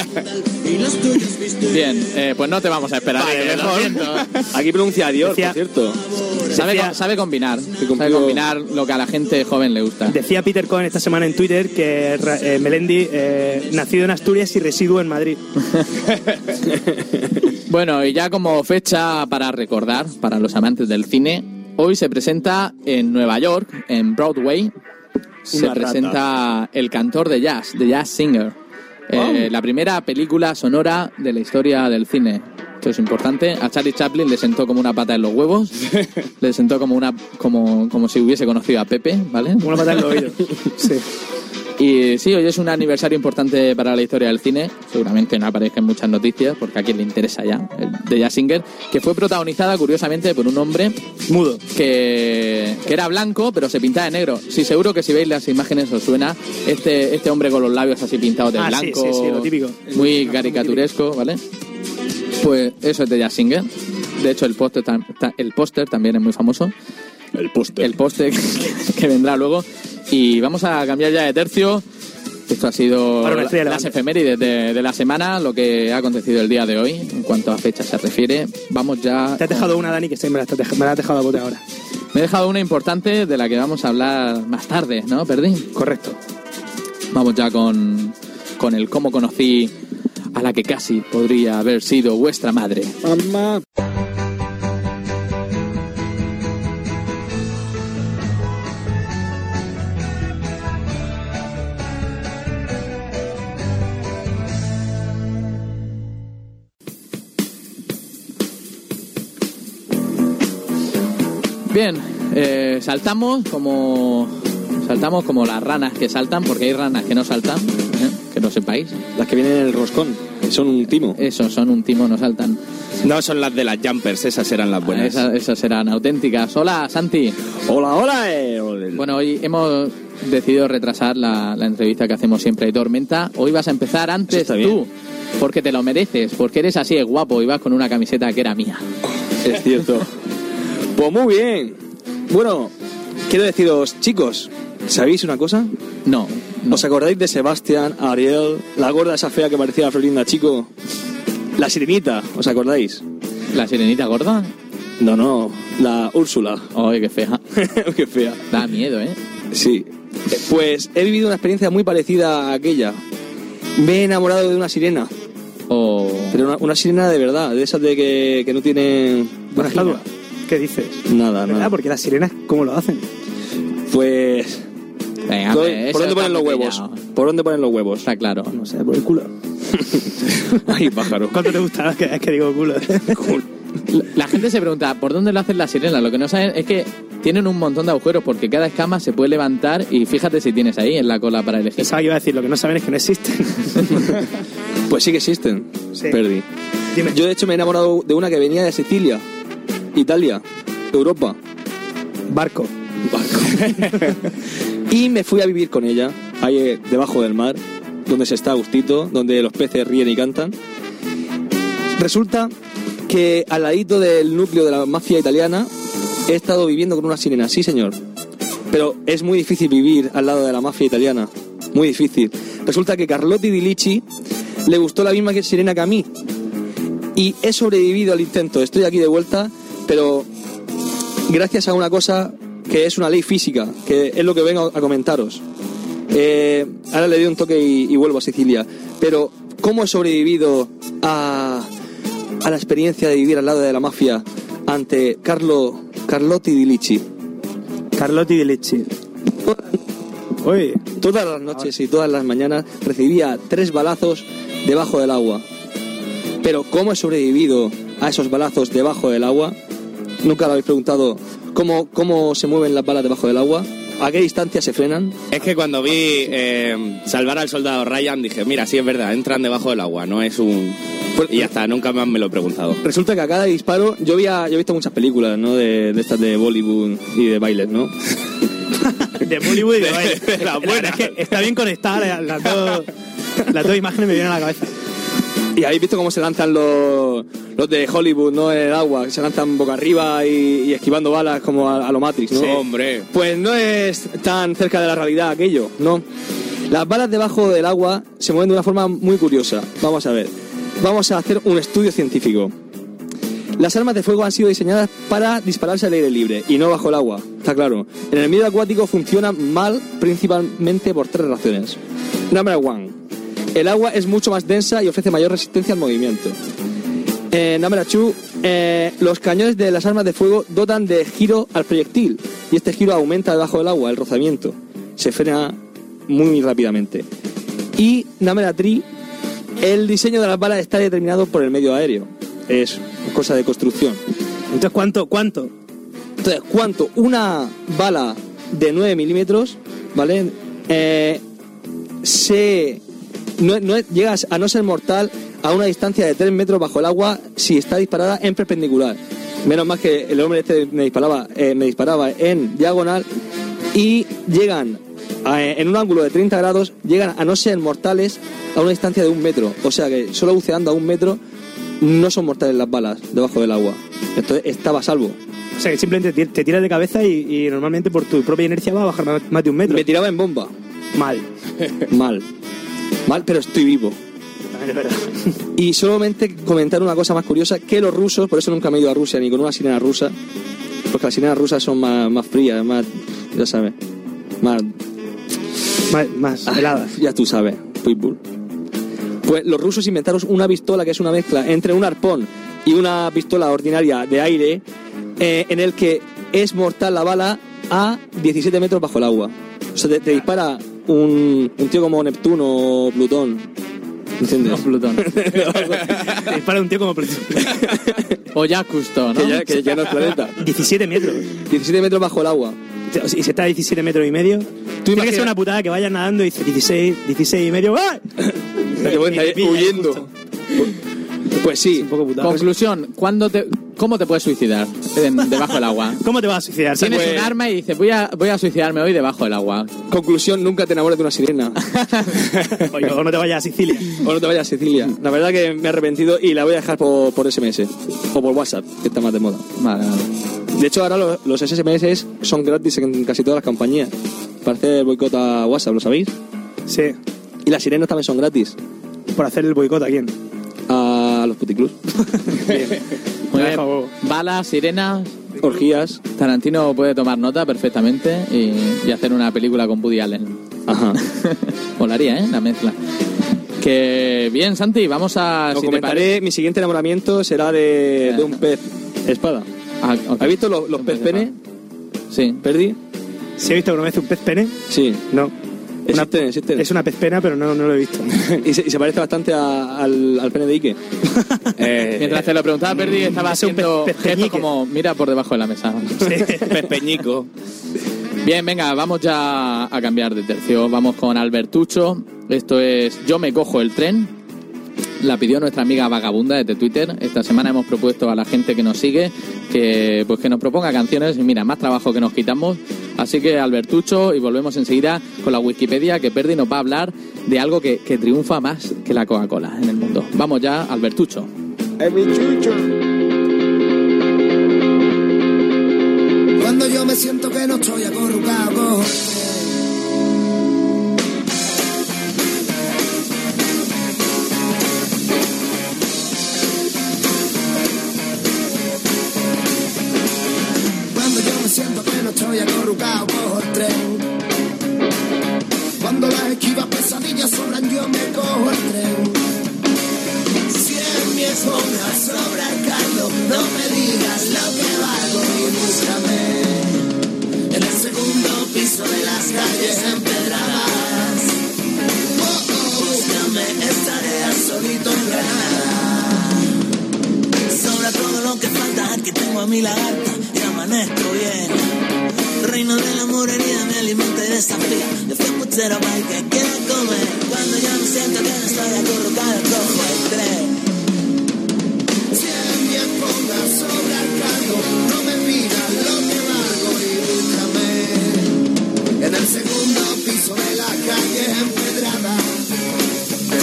Bien, eh, pues no te vamos a esperar. Vale, eh, lo mejor. siento. Aquí pronuncia adiós, Decía- por cierto. Sabe, Decía- sabe combinar. cumplió- Sabe combinar lo que a la gente joven le gusta. Decía Peter Cohen esta semana en Twitter que eh, Melendi, eh, nacido en Asturias y residuo en Madrid. Bueno, y ya como fecha para recordar, para los amantes del cine, hoy se presenta en Nueva York, en Broadway, se Una rata. presenta El cantor de jazz, The Jazz Singer. Eh, la primera película sonora de la historia del cine. Esto es importante. A Charlie Chaplin le sentó como una pata en los huevos. Le sentó como una como, como si hubiese conocido a Pepe, ¿vale? Una patada en el oído. Sí. Y sí, hoy es un aniversario importante para la historia del cine. Seguramente no aparezca en muchas noticias, porque a quien le interesa ya, el de Jazz Singer, que fue protagonizada curiosamente por un hombre Mudo. que, que era blanco, pero se pintaba de negro. Sí, seguro que si veis las imágenes os suena este, este hombre con los labios así pintados de Ah, sí, blanco. sí, sí, lo típico. Muy caricaturesco, ¿vale? Pues eso es de Jazz Singer. De hecho, el póster tam- ta- el póster también es muy famoso. El póster. El póster que vendrá luego. Y vamos a cambiar ya de tercio. Esto ha sido Para una estrella las levante. efemérides de, de la semana, lo que ha acontecido el día de hoy, en cuanto a fecha se refiere. Vamos ya... Te has dejado una, Dani, que siempre me la has me la has dejado a bote ahora. Me he dejado una importante de la que vamos a hablar más tarde, ¿no, Perdín? Correcto. Vamos ya con, con el cómo conocí a la que casi podría haber sido vuestra madre. Mamá. Bien, eh, saltamos como saltamos como las ranas que saltan, porque hay ranas que no saltan, ¿eh? Que no sepáis. Las que vienen en el roscón, que son un timo. Eso, son un timo, no saltan. No, son las de las jumpers, esas eran las buenas. Esas, esas serán auténticas. Hola, Santi. Hola, hola. eh, hola. Bueno, hoy hemos decidido retrasar la, la entrevista que hacemos siempre de Tormenta. Hoy vas a empezar antes está tú, bien. porque te lo mereces, porque eres así de guapo y vas con una camiseta que era mía. Es cierto. Pues muy bien. Bueno, quiero deciros, chicos, ¿sabéis una cosa? No, no. ¿Os acordáis de Sebastián, Ariel, la gorda esa fea que parecía Florinda Chico? La sirenita, ¿os acordáis? ¿La sirenita gorda? No, no, la Úrsula. Ay, qué fea. Qué fea. Da miedo, ¿eh? Sí. Eh, Pues he vivido una experiencia muy parecida a aquella. Me he enamorado de una sirena, O... pero una, una sirena de verdad, de esas de que, que no tienen Buena vagina. estatua. ¿Qué dices? Nada, ¿Verdad? nada. Porque las sirenas, ¿cómo lo hacen? Pues... Venga, ¿Por, hombre, ¿por eso dónde ponen está los muy huevos? pillado. ¿Por dónde ponen los huevos? Está claro. No sé, por el culo. Ay, pájaro. ¿Cuánto te gusta? Es que, es que digo culo. La, la gente se pregunta, ¿por dónde lo hacen las sirenas? Lo que no saben es que tienen un montón de agujeros porque cada escama se puede levantar y fíjate si tienes ahí en la cola para elegir. Pensaba que iba a decir, lo que no saben es que no existen. Pues sí que existen. Sí. Perdí. Dime. Yo de hecho me he enamorado de una que venía de Sicilia, Italia, Europa. Barco. Y me fui a vivir con ella, ahí eh, debajo del mar, donde se está a gustito, donde los peces ríen y cantan. Resulta que al ladito del núcleo de la mafia italiana he estado viviendo con una sirena, sí señor. Pero es muy difícil vivir al lado de la mafia italiana, muy difícil. Resulta que Carlotti Di Lici le gustó la misma que sirena que a mí. Y he sobrevivido al intento, estoy aquí de vuelta, pero gracias a una cosa que es una ley física, que es lo que vengo a comentaros. Eh, ahora le doy un toque y, y vuelvo a Sicilia. Pero, ¿cómo he sobrevivido a, a la experiencia de vivir al lado de la mafia ante Carlo Carlotti Di Lici? Carlotti Di Lici. Uy, Todas las noches y todas las mañanas recibía tres balazos debajo del agua. Pero, ¿cómo he sobrevivido a esos balazos debajo del agua? Nunca lo habéis preguntado. ¿Cómo, cómo se mueven las balas debajo del agua? ¿A qué distancia se frenan? Es que cuando vi eh, salvar al soldado Ryan dije, mira, sí es verdad, entran debajo del agua, no es un... Y ya está, nunca más me lo he preguntado. Resulta que a cada disparo, yo, había, yo he visto muchas películas, ¿no? De, de estas de Bollywood y de bailes, ¿no? de Bollywood y de baile. De la La buena. verdad es que está bien conectada las dos. Las dos imágenes me vienen a la cabeza. Y habéis visto cómo se lanzan los, los de Hollywood, ¿no? En el agua, que se lanzan boca arriba y, y esquivando balas como a, a lo Matrix, ¿no? Sí. Hombre. Pues no es tan cerca de la realidad aquello, ¿no? Las balas debajo del agua se mueven de una forma muy curiosa. Vamos a ver. Vamos a hacer un estudio científico. Las armas de fuego han sido diseñadas para dispararse al aire libre y no bajo el agua, está claro. En el medio acuático funcionan mal principalmente por tres razones. Number one. El agua es mucho más densa y ofrece mayor resistencia al movimiento. Eh, number two. Eh, los cañones de las armas de fuego dotan de giro al proyectil y este giro aumenta debajo del agua, el rozamiento. Se frena muy rápidamente. Y number three. El diseño de las balas está determinado por el medio aéreo. Es cosa de construcción. Entonces, ¿cuánto? ¿Cuánto? Entonces, ¿cuánto? Una bala de nueve milímetros, ¿vale? Eh, se... No, no llegas a no ser mortal a una distancia de tres metros bajo el agua si está disparada en perpendicular. Menos más que el hombre este me disparaba, eh, me disparaba en diagonal y llegan a, en un ángulo de treinta grados, llegan a no ser mortales a una distancia de un metro. O sea que solo buceando a un metro no son mortales las balas debajo del agua. Entonces estaba a salvo. O sea que simplemente te tiras de cabeza y, y normalmente por tu propia inercia va a bajar más, más de un metro. Me tiraba en bomba. Mal. Mal. Mal, pero estoy vivo. Es verdad. Y solamente comentar una cosa más curiosa, que los rusos, por eso nunca me he ido a Rusia ni con una sirena rusa, porque las sirenas rusas son más, más frías, más, ya sabes, más... Más, más ah, heladas. Ya tú sabes, pitbull. Pues los rusos inventaron una pistola que es una mezcla entre un arpón y una pistola ordinaria de aire, eh, en el que es mortal la bala a diecisiete metros bajo el agua. O sea, te, te dispara un, un tío como Neptuno o Plutón. ¿Entiendes? No, Plutón. Te dispara un tío como Plutón. O Jacques Cousteau, ¿no? Que ya, que ya no es planeta. diecisiete metros. diecisiete metros bajo el agua. Y si está a diecisiete metros y medio, tiene imagina... que ser una putada que vayas nadando y dice dieciséis, dieciséis y medio. ¡Ay! Te puedes estar huyendo. Pues sí. Un poco putada. Conclusión, ¿cuándo te, ¿cómo te puedes suicidar en, debajo del agua? ¿Cómo te vas a suicidar? Tienes pues... un arma y dices, voy a, voy a suicidarme hoy debajo del agua. Conclusión, nunca te enamores de una sirena. Oye, o no te vayas a Sicilia. O no te vayas a Sicilia. La verdad que me he arrepentido y la voy a dejar por, por ese eme ese. O por WhatsApp, que está más de moda. Vale, vale. De hecho, ahora los, los ese eme ese son gratis en casi todas las compañías. Para hacer boicot a WhatsApp, ¿lo sabéis? Sí. Y las sirenas también son gratis. ¿Por hacer el boicot a quién? A los puticlubs. Muy bien. Balas, sirenas, orgías. Tarantino puede tomar nota perfectamente y, y hacer una película con Woody Allen. Ajá. Molaría, ¿eh? La mezcla. Que bien, Santi, vamos a... Os si comentaré, mi siguiente enamoramiento será de, de un pez espada. Ah, okay. ¿Has visto los, los pez pene? Sí. ¿Perdí? ¿Sí he visto alguna vez un pez pene? Sí. No. Existen, existen. Es una pez pena, pero no, no lo he visto. y, se, y se parece bastante a, al, al pene de Ike. eh, Mientras te lo preguntaba, Perdi, estaba haciendo pez, pez gestos como mira por debajo de la mesa. Sí. Pez peñico. Bien, venga, vamos ya a cambiar de tercio. Vamos con Albertucho. Esto es Yo me cojo el tren. La pidió nuestra amiga Vagabunda desde Twitter. Esta semana hemos propuesto a la gente que nos sigue que pues que nos proponga canciones. Y mira, más trabajo que nos quitamos. Así que Albertucho, y volvemos enseguida con la Wikipedia, que Perdi nos va a hablar de algo que, que triunfa más que la Coca-Cola en el mundo. Vamos ya, Albertucho. Es mi chucho. Cuando yo me siento que no estoy acurrucado. Siento que no estoy acurrucado, cojo el tren. Cuando las esquivas pesadillas sobran, yo me cojo el tren. Si en mi esponja sobra el caldo, no me digas lo que valgo y búscame en el segundo piso de las calles empedradas. Oh, oh, búscame, estaré al solito en Granada. Sobra todo lo que falta, aquí tengo a mi lagarta. Amanezco bien, reino de la morería me alimenta y desafía. Yo fui puchero para el que quiera comer. Cuando ya me siento que no estoy acurrucado, cojo el tren. Si en mi esponja sobra el caldo, no me pidas lo que valgo y búscame en el segundo piso de la calle empedrada.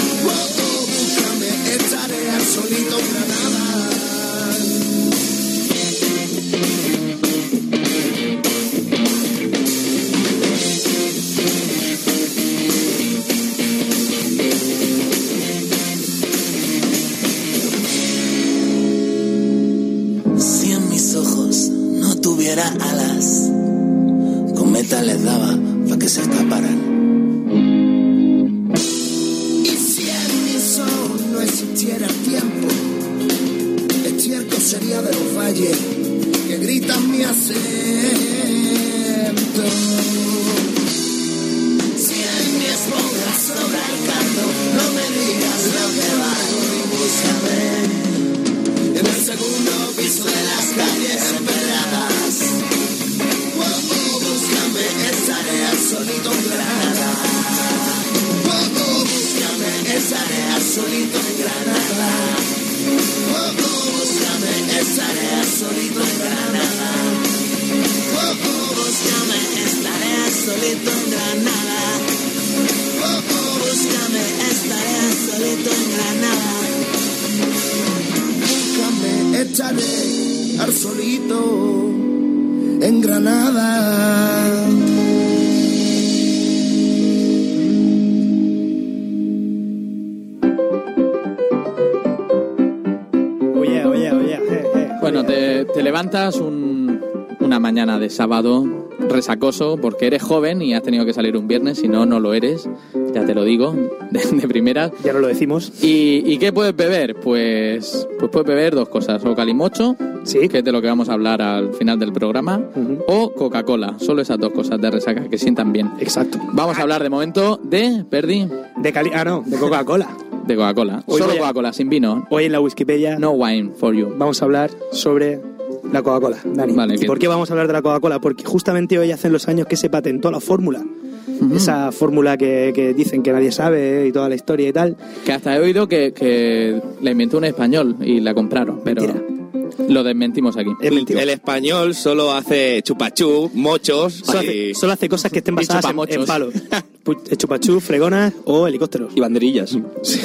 tuviera alas, con metal les daba para que se escaparan. Y si en mis ojos no existiera tiempo, estiércol sería de los valles que gritan mi acento. Si en mi esponja sobra el caldo, no me digas lo que valgo y búscame en el segundo piso de las calles empedradas. Oh, oh, búscame, estaré al solito en Granada. Oh, oh, búscame, estaré al solito en Granada. Oh, oh, búscame, estaré al solito en Granada. Oh, oh, búscame, estaré al solito en Granada. Oh, oh, búscame, estaré al solito en Granada. Búscame, estaré al solito en Granada. Oye, oye, oye. Eh, eh, Bueno, oye. te, te levantas un- una mañana de sábado resacoso porque eres joven y has tenido que salir un viernes, si no, no lo eres, ya te lo digo, de, de primera. Ya no lo decimos. ¿Y, ¿Y qué puedes beber? Pues, pues puedes beber dos cosas, o calimocho, Sí. que es de lo que vamos a hablar al final del programa, Ujú. o Coca-Cola, solo esas dos cosas de resaca que sientan bien. Exacto. Vamos a hablar de momento de, perdí, De cali ah, no, de Coca-Cola. de Coca-Cola, Hoy solo voy a- Coca-Cola, sin vino, Hoy en la Wikipedia no wine for you. vamos a hablar sobre la Coca-Cola, Dani. Vale, ¿Y que- por qué vamos a hablar de la Coca-Cola? Porque justamente hoy hacen los años que se patentó la fórmula. Esa fórmula que, que dicen que nadie sabe y toda la historia y tal. Que hasta he oído que, que la inventó un español y la compraron, pero Mentira. lo desmentimos aquí. Es mentira. El español solo hace chupachú, mochos Solo y... hace, solo hace cosas que estén basadas en, chupamochos. en palos. Pu- Chupachú, fregonas o helicópteros. Y banderillas.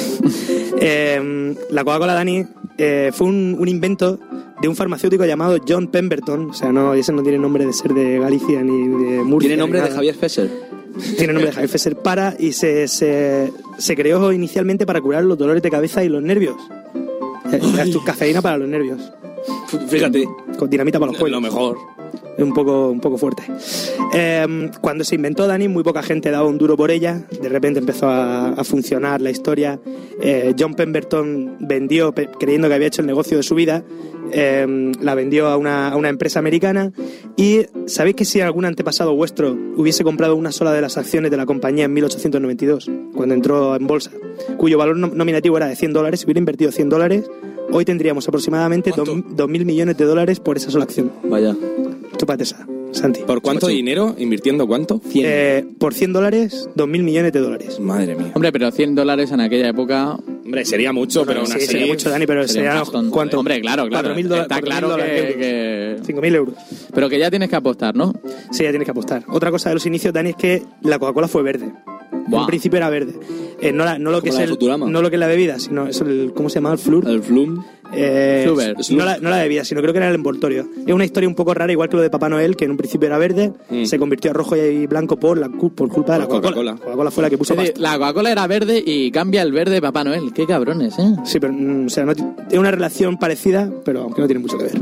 Eh, la Coca-Cola, Dani, eh, fue un, un invento de un farmacéutico llamado John Pemberton. O sea, no, ese no tiene nombre de ser de Galicia ni de Murcia. Tiene nombre ni de nada. Javier Fesser. Tiene nombre de Javier Fesser para y se, se, se creó inicialmente para curar los dolores de cabeza y los nervios. Eh, tu cafeína para los nervios. Fíjate. Con dinamita para los Lo cuellos. mejor. Es un poco, un poco fuerte. Eh, cuando se inventó Dani, muy poca gente daba un duro por ella. De repente empezó a, a funcionar la historia. Eh, John Pemberton vendió, pe- creyendo que había hecho el negocio de su vida, eh, la vendió a una, a una empresa americana. Y ¿sabéis que si algún antepasado vuestro hubiese comprado una sola de las acciones de la compañía en mil ochocientos noventa y dos, cuando entró en bolsa, cuyo valor nom- nominativo era de cien dólares, si hubiera invertido cien dólares, hoy tendríamos aproximadamente dos mil millones de dólares por esa sola acción? Vaya. Chúpate esa, Santi. ¿Por cuánto dinero? ¿Invirtiendo cuánto? Eh, por cien dólares, dos mil millones de dólares. Madre mía. Hombre, pero cien dólares en aquella época... Hombre, sería mucho, pero aún sí, así... sería mucho, Dani, pero sería sería un bastón. ¿cuánto? Hombre, claro, claro. cuatro mil dólares. Está claro que, que... cinco mil euros. Pero que ya tienes que apostar, ¿no? Sí, ya tienes que apostar. Otra cosa de los inicios, Dani, es que la Coca-Cola fue verde. En Buah. un principio era verde. Eh, no, la- no lo que Como es la de el, Futurama. no lo que es la bebida, sino es el, ¿cómo se llama? El flúor. El Flum. Eh, Fluver. no, la, no la bebida, sino creo que era el envoltorio. Es una historia un poco rara, igual que lo de Papá Noel, que en un principio era verde, Mm. se convirtió a rojo y blanco por, la, cu- por culpa de la Por Coca-Cola. Coca-Cola. Coca-Cola fue la que puso Es decir, pasta. la Coca-Cola era verde y cambia el verde de Papá Noel. Qué cabrones, ¿eh? Sí, pero mm, o sea, no, ti- tiene una relación parecida, pero aunque no tiene mucho que ver.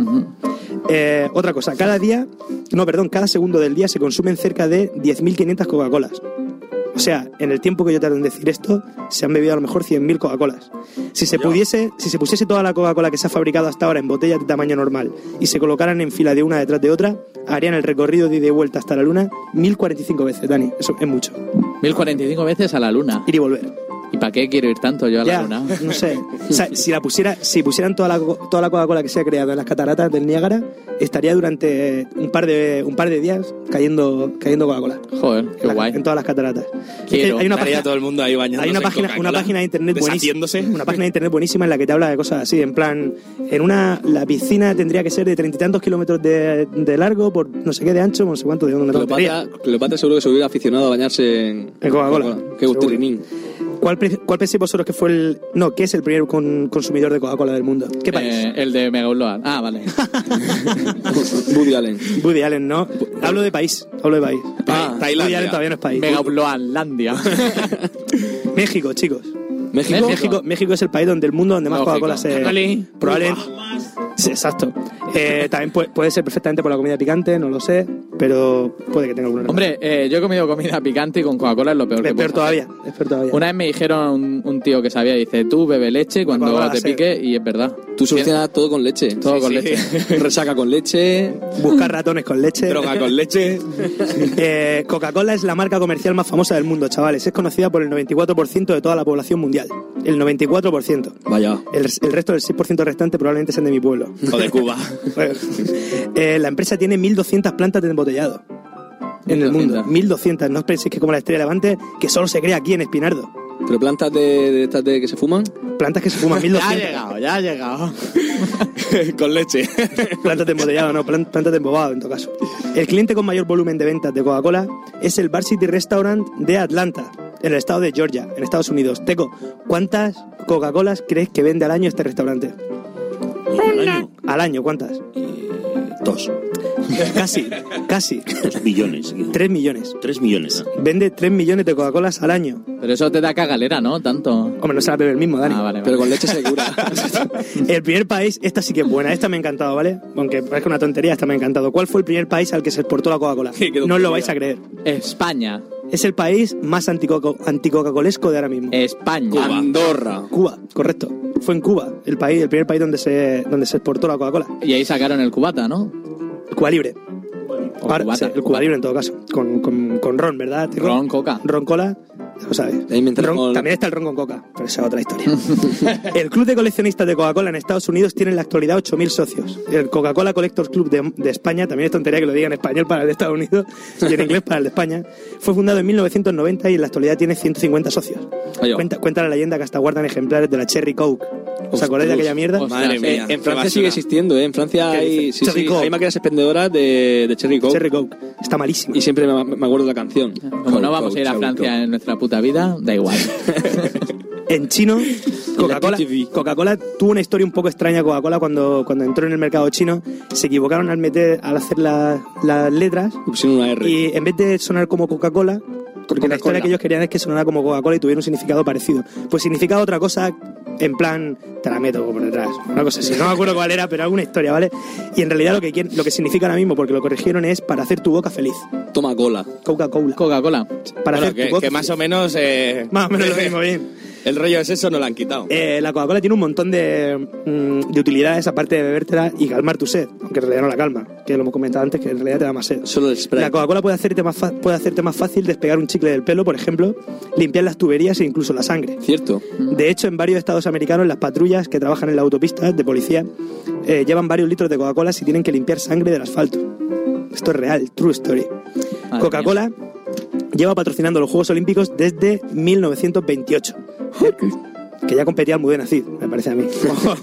Eh, otra cosa, cada día, no, perdón, cada segundo del día se consumen cerca de diez mil quinientas Coca-Colas. O sea, en el tiempo que yo tardo en decir esto, se han bebido a lo mejor cien mil Coca-Colas. Si se pudiese, si se pusiese toda la Coca-Cola que se ha fabricado hasta ahora en botellas de tamaño normal y se colocaran en fila de una detrás de otra, harían el recorrido de ida y vuelta hasta la luna mil cuarenta y cinco veces, Dani. Eso es mucho. mil cuarenta y cinco veces a la luna. Ir y volver. ¿Y para qué quiero ir tanto yo a la Ya, luna? no sé. O sea, si la pusiera, si pusieran toda la, co- toda la Coca-Cola que se ha creado en las cataratas del Niágara, estaría durante un par de un par de días cayendo cayendo Coca-Cola. Joder, qué La- guay. En todas las cataratas. Quiero. Es que hay una Estaría página, todo el mundo ahí bañándose hay una en página, una Coca-Cola, página de internet deshaciéndose. buenísima, una página de internet buenísima en la que te habla de cosas así, en plan, en una la piscina tendría que ser de treinta y tantos kilómetros de, de largo por no sé qué de ancho, no sé cuánto de una tontería. Cleopatra, Cleopatra seguro que se hubiera aficionado a bañarse en, En Coca-Cola. Qué Seguro. gusterrinín. ¿Cuál, pre- ¿Cuál pensáis vosotros que fue el no, qué es el primer con- consumidor de Coca-Cola del mundo? ¿Qué país? Eh, el de Mega Upload. Ah, vale. Woody Allen. Woody Allen, ¿no? Hablo de país, hablo de país. Ah, Tailandia. Woody Allen todavía no es país. Mega Uploadlandia. México, chicos. México. México, México es el país donde el mundo donde más Lógico. Coca-Cola se... Ándale. Probablemente... Sí, exacto. Eh, también puede, puede ser perfectamente por la comida picante, no lo sé, pero puede que tenga alguna razón. Hombre, eh, yo he comido comida picante y con Coca-Cola es lo peor es que peor puedes todavía, hacer. es peor todavía. Una vez me dijeron un, un tío que sabía, dice, tú bebe leche cuando Coca-Cola te se- pique, y es verdad. Tú solucionas todo con leche. Todo Sí, con sí. leche. Resaca con leche. Buscar ratones con leche. Droga con leche. Eh, Coca-Cola es la marca comercial más famosa del mundo, chavales. Es conocida por el noventa y cuatro por ciento de toda la población mundial. El noventa y cuatro por ciento. Vaya. El, el resto del seis por ciento restante probablemente sean de mi pueblo. O de Cuba. Bueno, eh, la empresa tiene mil doscientas plantas de embotellado en el mundo. mil doscientas. No os penséis que es como la Estrella Levante, que solo se crea aquí en Espinardo. ¿Pero plantas de, de estas de que se fuman? Plantas que se fuman mil Ya ha doscientas. llegado, ya ha llegado. Con leche. Plantas de embotellado, no, plan- plantas de embobado en todo caso. El cliente con mayor volumen de ventas de Coca-Cola es el Bar City Restaurant de Atlanta, en el estado de Georgia, en Estados Unidos. Teco, ¿cuántas Coca-Colas crees que vende al año este restaurante? ¿Al año? Al año, ¿cuántas? Dos. Casi, casi. Dos millones. Tres millones. Tres millones. Vende tres millones de Coca-Colas al año. Pero eso te da cagalera, ¿no? Tanto. Hombre, no se la bebe el mismo, Dani. Ah, vale, vale. Pero con leche segura. El primer país, esta sí que es buena, esta me ha encantado, ¿vale? Aunque parezca una tontería, esta me ha encantado. ¿Cuál fue el primer país al que se exportó la Coca-Cola? No os lo vais a creer. España. Es el país más anticoca- anticoca-colesco de ahora mismo. España. Andorra. Cuba, correcto. Fue en Cuba, el país, el primer país donde se, donde se exportó la Coca-Cola. Y ahí sacaron el cubata, ¿no? El Cuba Libre. O Ahora, cubata. sí, el Cuba Libre en todo caso. Con, con, con ron, ¿verdad? Tico? Ron, coca. Ron cola, ya lo sabes. Ahí me entra Ron- con- También está el ron con coca, pero esa es otra historia. El club de coleccionistas de Coca-Cola en Estados Unidos tiene en la actualidad ocho mil socios. El Coca-Cola Collectors Club de, de España, también es tontería que lo diga en español para el de Estados Unidos y en inglés para el de España, fue fundado en mil novecientos noventa y en la actualidad tiene ciento cincuenta socios. Oye. Cuenta, cuenta la leyenda que hasta guardan ejemplares de la Cherry Coke. ¿Os acordáis de aquella mierda? Ostras. Madre Eh, mía. en qué Francia basura. sigue existiendo, ¿eh? En Francia ¿Qué hay, dices? sí, Cherry sí, Coke. hay máquinas expendedoras de, de Cherry Coke. Cherry Coke. Está malísimo. Y siempre me, me acuerdo de la canción. Como no vamos a ir a Francia en nuestra puta vida, da igual. En chino, Coca-Cola, T V. Coca-Cola tuvo una historia un poco extraña. Coca-Cola cuando, cuando entró en el mercado chino se equivocaron al meter al hacer la- las letras Y pusieron una R. y en vez de sonar como Coca-Cola, porque la historia que ellos querían es que sonara como Coca-Cola y tuviera un significado parecido, pues significaba otra cosa en plan, te la meto por detrás, una cosa así, no me acuerdo cuál era, pero alguna historia, ¿vale? Y en realidad lo que quieren- lo que significa ahora mismo, porque lo corrigieron, es para hacer tu boca feliz. Toma cola. Coca-Cola. Coca-Cola. Para Bueno, hacer que, tu boca que más o feliz. menos... eh, Más o menos lo mismo, bien. El rollo es eso, no lo han quitado. Eh, la Coca-Cola tiene un montón de, mm, de utilidades aparte de bebértela y calmar tu sed, aunque en realidad no la calma, que lo hemos comentado antes, que en realidad te da más sed. Solo el spray. La Coca-Cola puede hacerte, más fa- puede hacerte más fácil despegar un chicle del pelo, por ejemplo, limpiar las tuberías e incluso la sangre. Cierto. De hecho, en varios estados americanos, las patrullas que trabajan en la autopista de policía eh, llevan varios litros de Coca-Cola si tienen que limpiar sangre del asfalto. Esto es real, true story. Madre Coca-Cola lleva patrocinando los Juegos Olímpicos desde mil novecientos veintiocho. Que ya competía Almudena Cid, me parece a mí.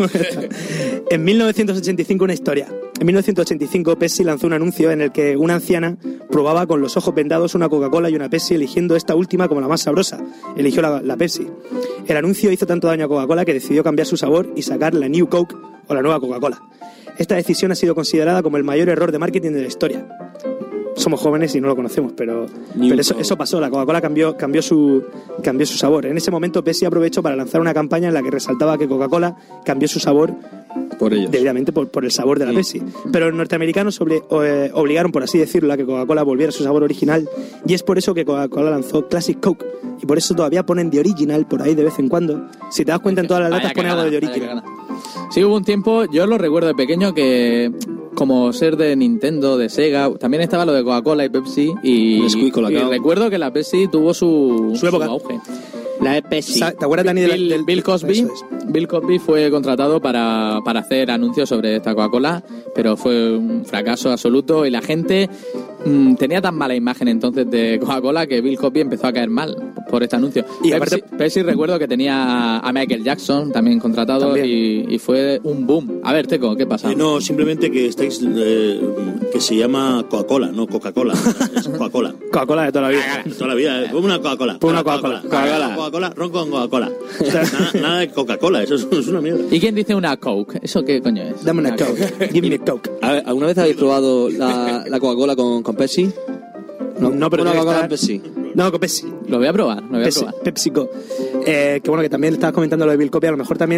En mil novecientos ochenta y cinco una historia. En mil novecientos ochenta y cinco Pepsi lanzó un anuncio en el que una anciana probaba con los ojos vendados una Coca-Cola y una Pepsi, eligiendo esta última como la más sabrosa. Eligió la, la Pepsi. El anuncio hizo tanto daño a Coca-Cola que decidió cambiar su sabor y sacar la New Coke o la nueva Coca-Cola. Esta decisión ha sido considerada como el mayor error de marketing de la historia. Somos jóvenes y no lo conocemos, pero, New pero eso, Coke. eso pasó. La Coca-Cola cambió, cambió, su, cambió su sabor. En ese momento Pepsi aprovechó para lanzar una campaña en la que resaltaba que Coca-Cola cambió su sabor Por ellos. debidamente por, por el sabor de la Pepsi. Pero los norteamericanos obli- o, eh, obligaron, por así decirlo, a que Coca-Cola volviera a su sabor original, y es por eso que Coca-Cola lanzó Classic Coke. Y por eso todavía ponen The Original por ahí de vez en cuando. Si te das cuenta, en todas las Vaya latas pone algo de The cagada, vaya Original. cagada. Sí, hubo un tiempo, yo lo recuerdo de pequeño, que como ser de Nintendo, de Sega, también estaba lo de Coca-Cola y Pepsi, y, Nesquik, y Colacao. recuerdo que la Pepsi tuvo su, Su época. auge. La Pepsi. Sa- ¿Te acuerdas, Dani, de la- Bill, del Bill Cosby, Eso es. Bill Cosby fue contratado para, para hacer anuncios sobre esta Coca-Cola, pero fue un fracaso absoluto y la gente mm, tenía tan mala imagen entonces de Coca-Cola que Bill Cosby empezó a caer mal por este anuncio. Y Pepsi, aparte- Pepsi recuerdo que tenía a Michael Jackson también contratado También. Y, y fue un boom. A ver, Teco, ¿qué pasa? Eh, no, simplemente que estáis. eh, que se llama Coca-Cola, no Coca-Cola. Es Coca-Cola. Coca-Cola de toda la vida. Toda la vida, eh. Ponme una Coca-Cola. Pon una Coca-Cola. Coca-Cola. Coca-Cola, ron con Coca-Cola. nada, nada de Coca-Cola, eso es, es una mierda. ¿Y quién dice una Coke? ¿Eso qué coño es? Dame una Coke. Give me a Coke. A ver, ¿alguna vez habéis probado la, la Coca-Cola con, con Pepsi? No, no, pero Una tiene que Coca-Cola estar- con Pepsi. No, con Pepsi. Lo voy a probar, lo voy a Pepsi, probar. PepsiCo. Eh, que bueno, que también estabas comentando lo de Bill Cosby, a lo mejor también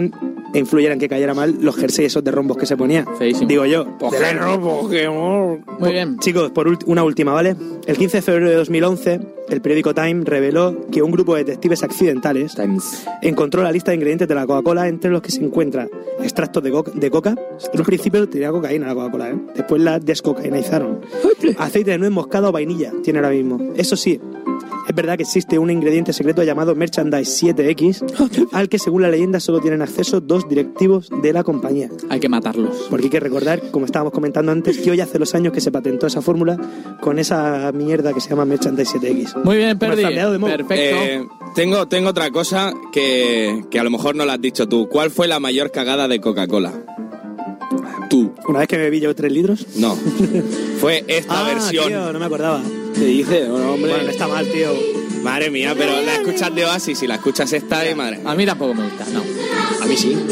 e influyera en que cayera mal los jerseys esos de rombos que se ponía. Feísimo. Digo yo. Pues De la- Muy bien. Chicos, por ulti- una última, ¿vale? El quince de febrero de dos mil once, el periódico Time reveló que un grupo de detectives accidentales encontró la lista de ingredientes de la Coca-Cola, entre los que se encuentra extractos de, co- de coca. En un principio tenía cocaína la Coca-Cola, ¿eh? Después la descocainizaron. Aceite de nuez moscada o vainilla tiene ahora mismo. Eso sí, es verdad que existe un ingrediente secreto llamado Merchandise siete equis, al que según la leyenda solo tienen acceso dos directivos de la compañía. Hay que matarlos. Porque hay que recordar, como estábamos comentando antes, que hoy hace los años que se patentó esa fórmula con esa mierda que se llama Merchandise siete equis. Muy bien, Como el Perdi. flandeado de Mo. Perfecto. Eh, tengo, tengo otra cosa que, que a lo mejor no la has dicho tú. ¿Cuál fue la mayor cagada de Coca-Cola? Tú. Una vez que me bebí yo tres litros. No. Fue esta Ah, versión. tío, no me acordaba. ¿Qué dice? Bueno, hombre. Bueno, no está mal, tío. Madre mía, pero la escuchas de Oasis y la escuchas esta y madre. A mí tampoco me gusta, no. A mí sí.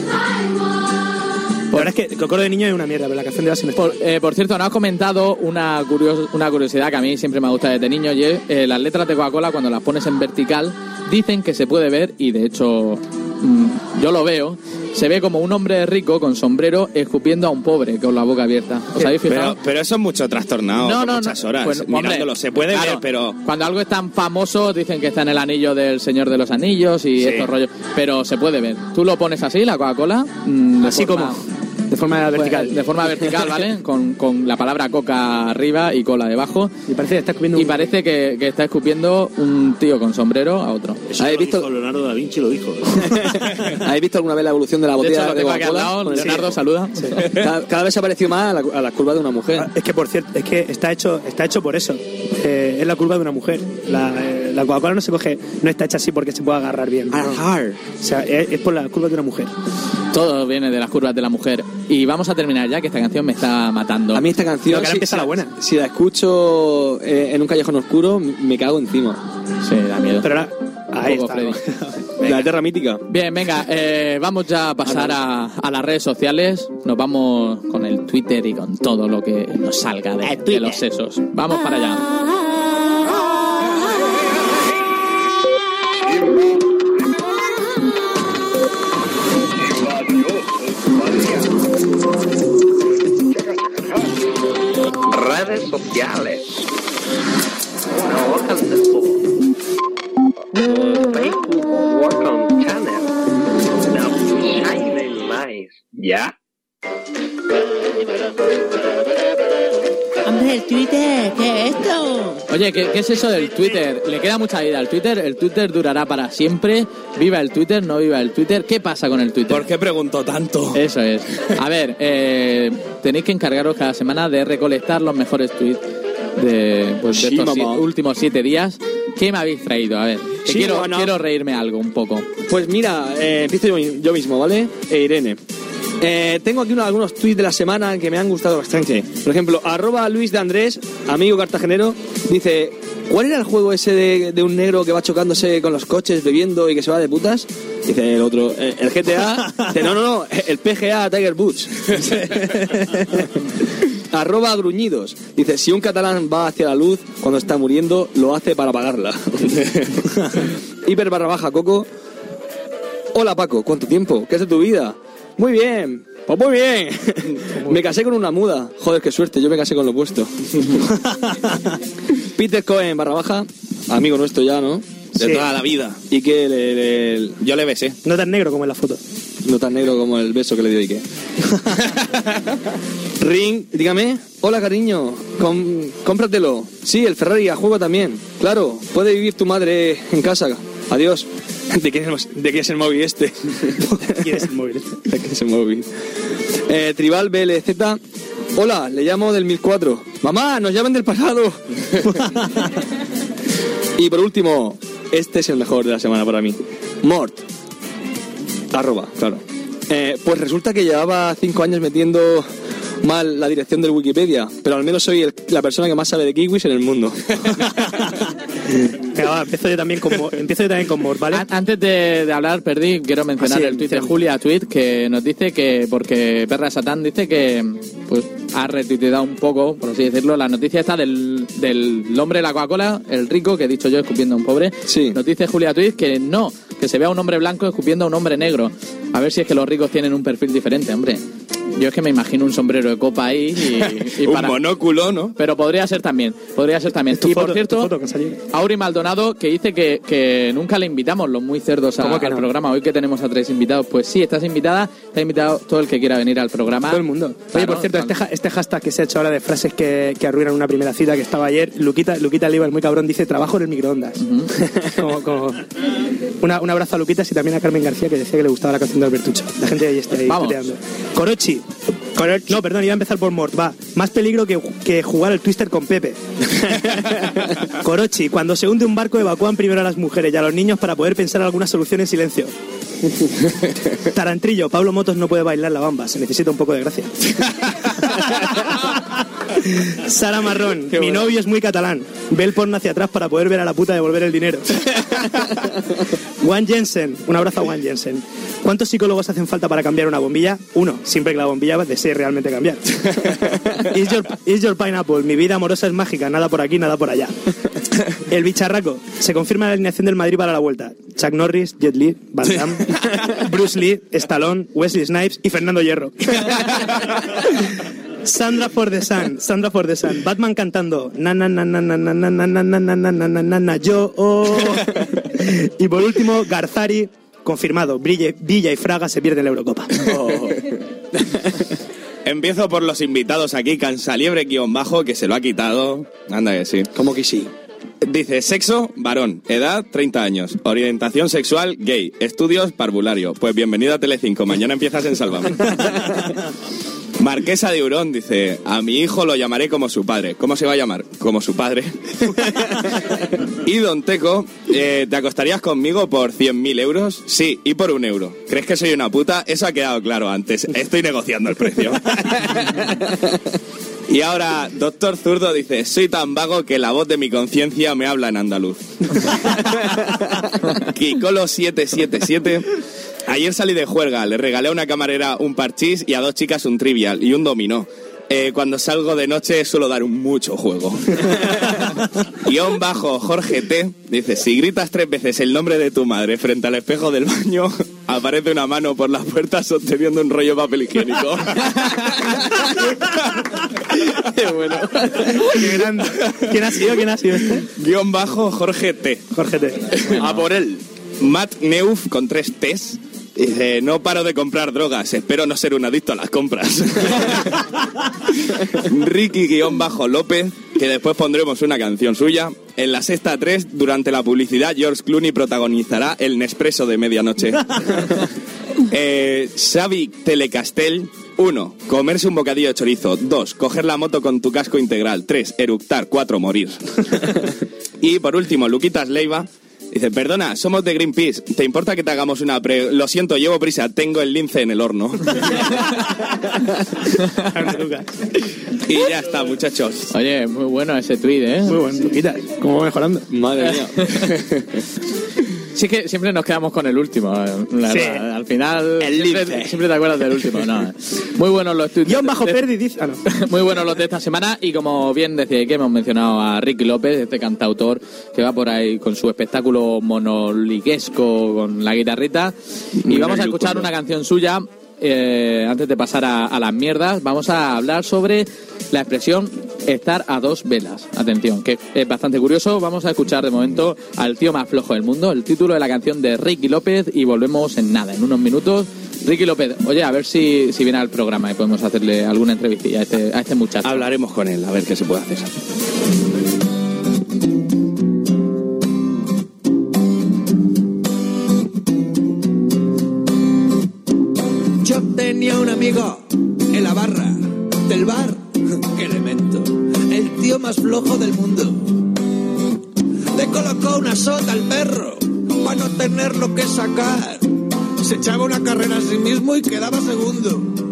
La verdad es que Cocoro de niño es una mierda, pero la canción de Oasis me Por, eh, por cierto, nos has comentado una, curios- una curiosidad que a mí siempre me ha gustado desde niño, y es, eh, las letras de Coca-Cola, cuando las pones en vertical, dicen que se puede ver, y de hecho mm, yo lo veo, se ve como un hombre rico con sombrero escupiendo a un pobre con la boca abierta. ¿Os habéis fijado? Pero, pero eso es mucho trastornado, No, por no, muchas no. horas. Pues, hombre, mirándolo, se puede claro, ver, pero... Cuando algo es tan famoso, dicen que está en el anillo del Señor de los Anillos y Sí. estos rollos. Pero se puede ver. Tú lo pones así, la Coca-Cola. mm, de Así forma- como, de forma vertical. Pues, de forma vertical, ¿vale? Con, con la palabra coca arriba y cola debajo. Y parece que está escupiendo Y un... parece que, que está escupiendo un tío con sombrero a otro. Eso ¿Habéis lo visto? dijo Leonardo da Vinci, lo dijo. ¿Habéis visto alguna vez la evolución de la De botella hecho, lo de, tengo aquí al Coca-Cola? lado. Con el- Leonardo, saluda. Cada, cada vez se ha parecido más a la, a la curva de una mujer. Ah, Es que, por cierto, es que está hecho, está hecho por eso. Eh, es la curva de una mujer. La, eh, la Coca-Cola no se coge, no está hecha así porque se pueda agarrar bien. no. O sea, es, es por la curva de una mujer. Todo viene de las curvas de la mujer. Y vamos a terminar ya, que esta canción me está matando. A mí esta canción, Pero que ahora empieza si, la buena. si la escucho eh, en un callejón oscuro, me cago encima. Sí, da miedo. Pero ahora, ahí poco, está. Freddy. La tierra mítica. Bien, venga, eh, vamos ya a pasar a, a las redes sociales. Nos vamos con el Twitter y con todo lo que nos salga de, de los sesos. Vamos para allá. Redes sociales. No Facebook, work on channel. Now shine lights. ¿Ya? Hombre, el Twitter, ¿qué es esto? Oye, ¿qué, ¿qué es eso del Twitter? ¿Le queda mucha vida al Twitter? ¿El Twitter durará para siempre? ¿Viva el Twitter? ¿No viva el Twitter? ¿Qué pasa con el Twitter? ¿Por qué pregunto tanto? Eso es. A ver, eh, tenéis que encargaros cada semana de recolectar los mejores tweets de, pues, de Sí, estos mamá. si- últimos siete días. ¿Qué me habéis traído? A ver, que Sí, quiero, bueno. quiero reírme algo un poco. Pues mira, eh, empiezo yo, yo mismo, ¿vale? E Irene. Eh, tengo aquí unos, algunos tweets de la semana que me han gustado bastante. Por ejemplo, arroba Luis de Andrés, amigo cartagenero, dice: ¿cuál era el juego ese de, de un negro que va chocándose con los coches, bebiendo y que se va de putas? Dice el otro, eh, el G T A. Dice, no, no, no, el P G A Tiger Woods. Arroba Gruñidos. Dice, si un catalán va hacia la luz cuando está muriendo, lo hace para apagarla. Hiper barra baja Coco. Hola Paco, ¿cuánto tiempo? ¿Qué es de tu vida? Muy bien, pues muy bien. Me casé con una muda. Joder, qué suerte, yo me casé con lo opuesto. Peter Cohen barra baja, amigo nuestro ya, ¿no? De Sí. toda la vida. Y que le, le- Yo le besé. No tan negro como en la foto. no tan negro como el beso que le dio Ike. Ring, dígame. Hola, cariño. Com- cómpratelo. Sí, el Ferrari a juego también. Claro, puede vivir tu madre en casa. Adiós. ¿De qué es, de qué es el móvil este? ¿Quién es el móvil este? ¿De qué es el móvil? Eh, Tribal B L Z. Hola, le llamo del mil cuatro. Mamá, nos llaman del pasado. Y por último, este es el mejor de la semana para mí. Mort. Arroba, claro. Eh, pues resulta que llevaba cinco años metiendo mal la dirección del Wikipedia, pero al menos soy el- la persona que más sabe de kiwis en el mundo. Venga, va, empiezo yo también con, Mo- empiezo yo también con Mort, ¿vale? An- Antes de, de hablar, perdí, quiero mencionar Ah, sí, el tuit de menciona. Julia Tweet, que nos dice que, porque Perra Satán dice que pues ha retuiteado un poco, por así decirlo, la noticia esta del, del hombre de la Coca-Cola, el rico, que he dicho yo escupiendo a un pobre. Sí. Nos dice Julia Tweet que no, que se vea un hombre blanco escupiendo a un hombre negro. A ver si es que los ricos tienen un perfil diferente, hombre. Yo es que me imagino un sombrero de copa ahí y, y un para... monóculo, ¿no? Pero podría ser también, podría ser también. Y foto, por cierto, foto, Auri Maldonado, que dice que, que nunca le invitamos los muy cerdos a, que al no? programa. Hoy que tenemos a tres invitados, pues sí, estás invitada, está invitado todo el que quiera venir al programa. Todo el mundo. Oye, Claro, por cierto, cuando- este, ha- este hashtag que se ha hecho ahora de frases que, que arruinan una primera cita que estaba ayer, Luquita, Luquita Oliva, el muy cabrón, dice trabajo en el microondas. como, como... Una, un abrazo a Luquitas y también a Carmen García, que decía que le gustaba la canción de Albertucho. La gente ahí está ahí Vamos. tuteando. Corochi. Corochi. No, perdón, iba a empezar por Mort. Va. Más peligro que, que jugar al Twister con Pepe. Corochi. Cuando se hunde un barco, evacúan primero a las mujeres y a los niños para poder pensar alguna solución en silencio. Tarantrillo. Pablo Motos no puede bailar la bamba. Se necesita un poco de gracia. Sara Marrón. Mi novio es muy catalán. Ve el porno hacia atrás para poder ver a la puta devolver el dinero. Juan Jensen. Un abrazo a Juan Jensen. ¿Cuántos psicólogos hacen falta para cambiar una bombilla? Uno. Siempre que la bombilla desee realmente cambiar. Is your, is your pineapple. Mi vida amorosa es mágica. Nada por aquí, nada por allá. El bicharraco. Se confirma la alineación del Madrid para la vuelta. Chuck Norris, Jet Li, Van Damme, Bruce Lee, Stallone, Wesley Snipes y Fernando Hierro. Sandra for the Sun, Sandra for the Sun. Batman cantando na na na na na na na na na na na na na na na na yo. oh. Y por último, Garzari, confirmado. Villa, Villa y Fraga se pierden la Eurocopa. Oh. Empiezo por los invitados aquí, Cansaliebre guión bajo, que se lo ha quitado. Anda que sí. ¿Cómo que sí? Dice, sexo, varón, edad, treinta años, orientación sexual, gay, estudios, parvulario. Pues bienvenido a Telecinco, mañana empiezas en Sálvame. Marquesa de Hurón dice, a mi hijo lo llamaré como su padre. ¿Cómo se va a llamar? Como su padre. Y Don Teco, eh, ¿te acostarías conmigo por cien mil euros? Sí, y por un euro. ¿Crees que soy una puta? Eso ha quedado claro antes. Estoy negociando el precio. Y ahora, Doctor Zurdo dice, soy tan vago que la voz de mi conciencia me habla en andaluz. Kikolo siete siete siete. Ayer salí de juerga, le regalé a una camarera un parchís y a dos chicas un trivial y un dominó. Eh, cuando salgo de noche suelo dar un mucho juego. Guión bajo Jorge T. dice, si gritas tres veces el nombre de tu madre frente al espejo del baño, aparece una mano por la puerta sosteniendo un rollo de papel higiénico. Qué bueno. Qué grande. ¿Quién ha sido? ¿Quién ha sido este? Guión bajo Jorge T. Jorge T. A por él. Matt Neuf con tres T's. Dice, no paro de comprar drogas, espero no ser un adicto a las compras. Ricky-López, que después pondremos una canción suya. En la sexta tres, durante la publicidad, George Clooney protagonizará el Nespresso de medianoche. eh, Xavi Telecastel. uno. Comerse un bocadillo de chorizo. dos. Coger la moto con tu casco integral. tres. Eructar. cuatro. Morir. Y por último, Luquitas Leiva. Dice, perdona, somos de Greenpeace. ¿Te importa que te hagamos una pre...? Lo siento, llevo prisa, tengo el lince en el horno. Y ya está, muchachos. Oye, muy bueno ese tuit, ¿eh? Muy bueno, Luquitas. ¿Cómo va mejorando? Madre mía. Sí que siempre nos quedamos con el último, la Sí. verdad. Al final El siempre, lince. siempre te acuerdas del último, no. Muy buenos los tuits. Guión bajo de- Ferdi dice... Ah, no. Muy buenos los de esta semana y como bien decía que hemos mencionado a Ricky López, este cantautor que va por ahí con su espectáculo monoliguesco con la guitarrita y vamos a escuchar una canción suya. Eh, antes de pasar a, a las mierdas, vamos a hablar sobre la expresión estar a dos velas. Atención, que es bastante curioso. Vamos a escuchar de momento al tío más flojo del mundo, el título de la canción de Ricky López y volvemos en nada, en unos minutos. Ricky López, oye, a ver si, si viene al programa y podemos hacerle alguna entrevistilla a este, a este muchacho. Hablaremos con él, a ver qué se puede hacer. Yo tenía un amigo en la barra del bar, qué elemento, el tío más flojo del mundo. Le colocó una sota al perro para no tenerlo que sacar. Se echaba una carrera a sí mismo y quedaba segundo.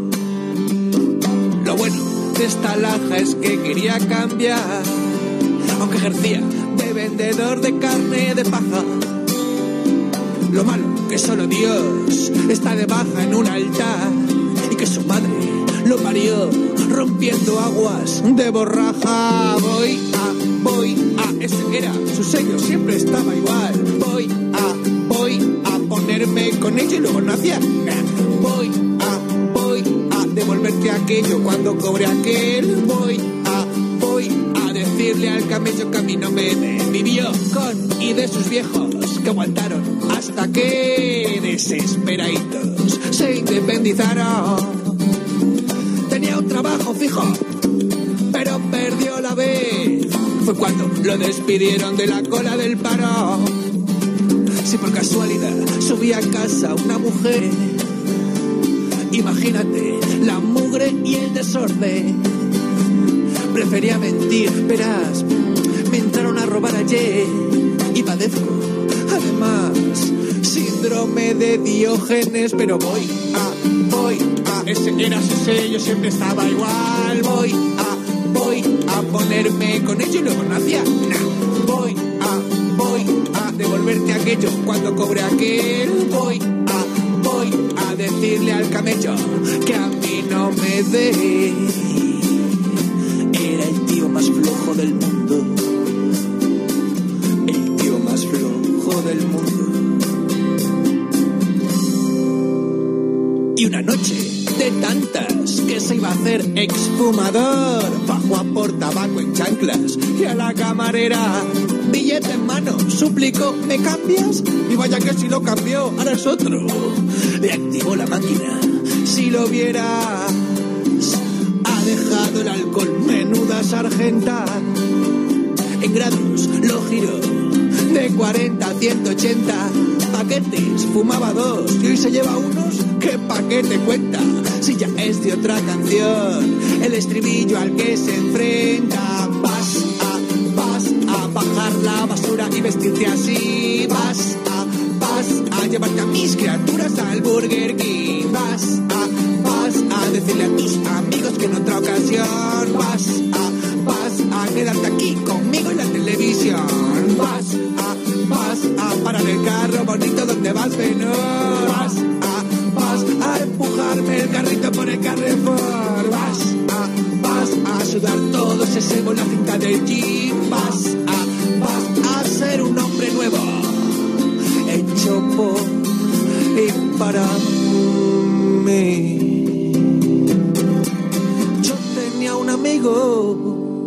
Lo bueno de esta laja es que quería cambiar, aunque ejercía de vendedor de carne de paja. Lo malo que solo Dios está de baja en un altar y que su madre lo parió rompiendo aguas de borraja. Voy a, voy a, ese era su sello, siempre estaba igual. Voy a, voy a, ponerme con ello y luego no hacía nada. Voy a, voy a devolverte aquello cuando cobre aquel. Voy a, voy a decirle al camello que a mí no me ve. Vivió con y de sus viejos que aguantaron hasta que desesperaditos se independizaron. Tenía un trabajo fijo, pero perdió la vez. Fue cuando lo despidieron de la cola del paro. Si por casualidad subía a casa una mujer, imagínate la mugre y el desorden. Prefería mentir, verás, me entraron a robar ayer y padezco, además, síndrome de Diógenes. Pero voy a, voy a, ese era su sello, siempre estaba igual. Voy a, voy a ponerme con ello y luego no hacía nada. Voy a, voy a devolverte aquello cuando cobre aquel. Voy a, voy a decirle al camello que a mí no me dé. Era el tío más flojo del mundo, el tío más flojo del mundo. Y una noche de tantas que se iba a hacer exfumador, bajó a por tabaco en chanclas y a la camarera, billete en mano, suplicó, ¿me cambias? Y vaya que si lo cambió, ahora es otro. Le activó la máquina, si lo vieras, ha dejado el alcohol, menuda sargenta. En grados lo giró de cuarenta a ciento ochenta paquetes, fumaba dos y hoy se lleva unos. ¿Qué paquete cuenta? Si ya es de otra canción, el estribillo al que se enfrenta. Vas a, vas a bajar la basura y vestirte así. Vas a, vas a llevarte a mis criaturas al Burger King. Vas a, vas a decirle a tus amigos que en otra ocasión. Vas a, vas a quedarte aquí conmigo en la televisión. Vas a, vas a parar el carro bonito donde vas menor. Vas a, vas a empujarme el carrito por el Carrefour. Vas a, vas a sudar todo ese sebo en la cinta del gym. Vas a, vas a ser un hombre nuevo, hecho por y para mí. Yo tenía un amigo.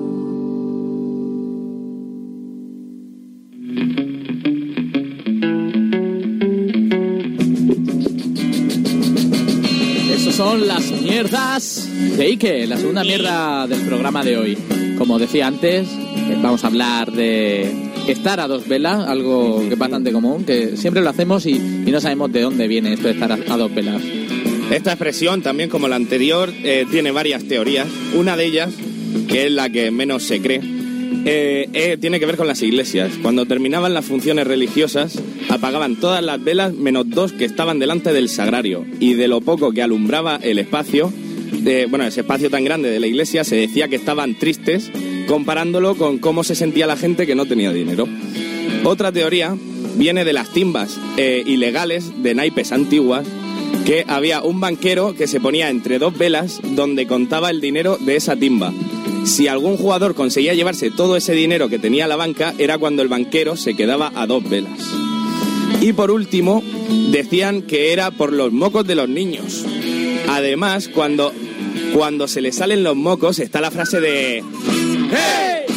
Son las mierdas de Ike, la segunda mierda del programa de hoy. Como decía antes, vamos a hablar de estar a dos velas, algo que es bastante común, que siempre lo hacemos y, y no sabemos de dónde viene esto de estar a, a dos velas. Esta expresión, también como la anterior, eh, tiene varias teorías. Una de ellas, que es la que menos se cree, eh, eh, tiene que ver con las iglesias. Cuando terminaban las funciones religiosas, apagaban todas las velas menos dos que estaban delante del sagrario, y de lo poco que alumbraba el espacio, de, bueno, ese espacio tan grande de la iglesia, se decía que estaban tristes, comparándolo con cómo se sentía la gente que no tenía dinero. Otra teoría viene de las timbas eh, ilegales de naipes antiguas, que había un banquero que se ponía entre dos velas donde contaba el dinero de esa timba. Si algún jugador conseguía llevarse todo ese dinero que tenía la banca, era cuando el banquero se quedaba a dos velas. Y por último, decían que era por los mocos de los niños. Además, cuando, cuando se les salen los mocos, está la frase de... ¡Hey!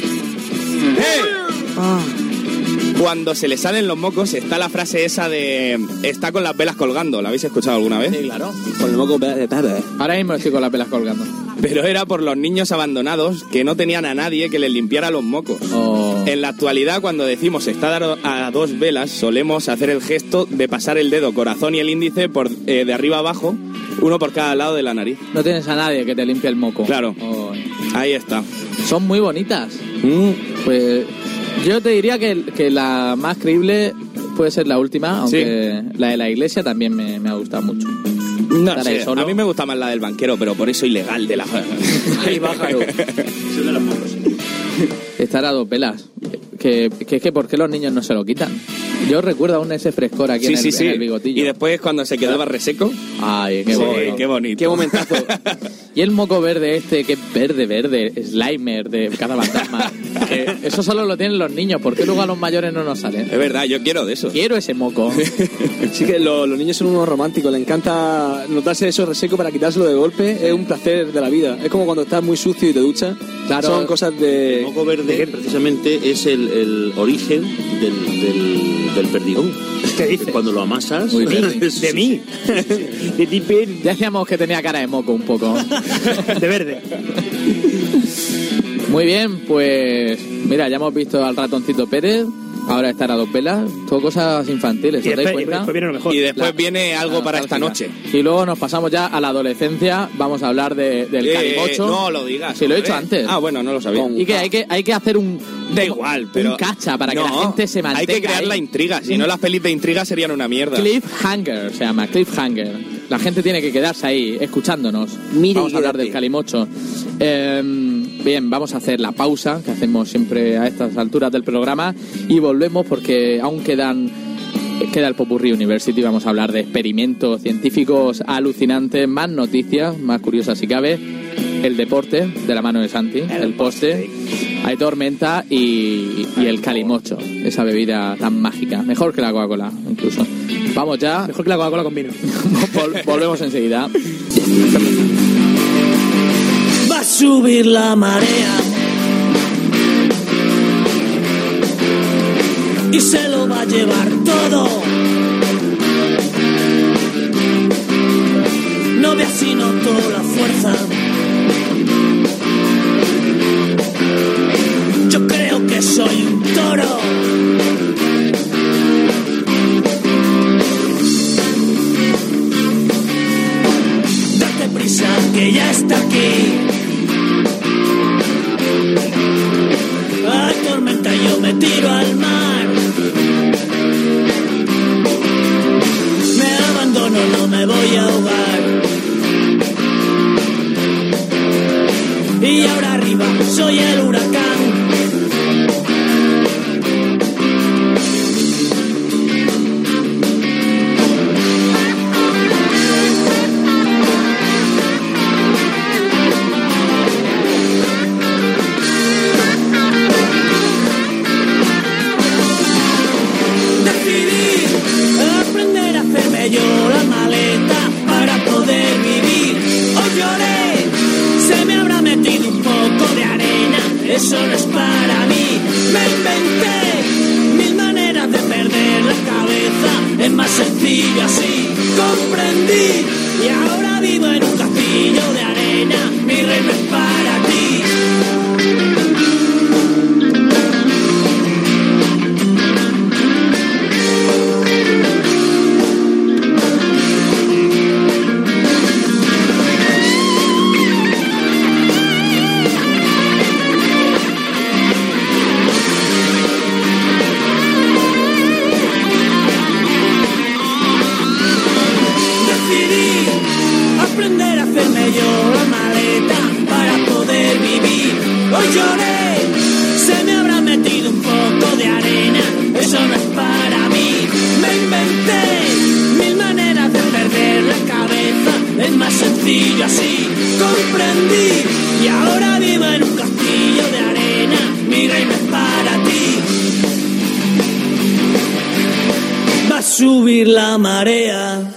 ¡Hey! Ah. Cuando se les salen los mocos, está la frase esa de... Está con las velas colgando. ¿La habéis escuchado alguna vez? Sí, claro. Con el moco de tarde. Ahora mismo estoy con las velas colgando. Pero era por los niños abandonados que no tenían a nadie que les limpiara los mocos. Oh. En la actualidad, cuando decimos estar a dos velas, solemos hacer el gesto de pasar el dedo corazón y el índice por eh, de arriba abajo, uno por cada lado de la nariz. No tienes a nadie que te limpie el moco. Claro. Oh. Ahí está. Son muy bonitas. Mm. Pues yo te diría que, que la más creíble puede ser la última, aunque sí. La de la iglesia también me, me ha gustado mucho. No sé, a mí me gusta más la del banquero, pero por eso ilegal de la... Ay, bájalo. Soy de las mocos. Estar a dos velas. Que, que es que ¿por qué los niños no se lo quitan? Yo recuerdo aún ese frescor aquí Sí, en, el, sí, sí. en el bigotillo. Y después cuando se quedaba reseco. Ay, qué Sí, bonito. qué bonito. Qué momentazo. Y el moco verde este, que es verde, verde, Slimer de cada fantasma. Que eso solo lo tienen los niños, ¿por qué luego a los mayores no nos salen? Es verdad, yo quiero de eso. Quiero ese moco. Sí que lo- los niños son unos románticos, les encanta notarse eso reseco para quitárselo de golpe, es un placer de la vida. Es como cuando estás muy sucio y te duchas. Claro. Son cosas de... El moco verde precisamente es el, el origen del, del, del perdigón. ¿Qué dices? Cuando lo amasas... Muy bien. es- De mí. De ti, Peri. Ya decíamos que tenía cara de moco un poco. De verde. Muy bien, pues mira, ya hemos visto al ratoncito Pérez, ahora estar a dos velas, todo cosas infantiles, Y ¿os dais después, y cuenta? después viene lo mejor. Y después La- viene algo la para esta nostálgica. noche. Y luego nos pasamos ya a la adolescencia, vamos a hablar de, del Eh, calimocho. no lo digas. Sí, lo he hombre. dicho antes. Ah, bueno, no lo sabía. Y que hay que hay que hacer un Da igual, pero... un cacha para No, que la gente se mantenga. hay que crear ahí. la intriga, si no las pelis de intriga serían una mierda. Cliffhanger se llama, Cliffhanger. La gente tiene que quedarse ahí, escuchándonos. Mira vamos y a hablar quédate. del calimocho. Eh, bien, vamos a hacer la pausa que hacemos siempre a estas alturas del programa y volvemos porque aún quedan queda el Popurrí University. Vamos a hablar de experimentos científicos alucinantes, más noticias, más curiosas si cabe. El deporte de la mano de Santi, el, el poste. Hay tormenta y, y el calimocho, esa bebida tan mágica, mejor que la Coca-Cola incluso. Vamos ya, Mejor que la Coca-Cola con vino. Vol- volvemos enseguida. Va a subir la marea y se lo va a llevar todo. No veas si noto la fuerza. Yo creo que soy un toro. Date prisa que ya está aquí. Hay tormenta y yo me tiro al mar. Me abandono, no me voy a ahogar. Y ahora arriba soy el huracán. Decidí aprender a hacerme yo la maleta para poder vivir. Hoy lloré, se me habrá metido un poco de arena, eso no es para mí. Me inventé mil maneras de perder la cabeza, es más sencillo así. Comprendí y ahora vivo en un castillo de arena, mi reino es para ti. Decidí aprender a hacerme yo la maleta para poder vivir. Hoy lloré, se me habrá metido un poco de arena, eso no es para mí. Me inventé mil maneras de perder la cabeza, es más sencillo así. Comprendí y ahora vivo en un castillo de arena, mi reino es para ti. Va a subir la marea.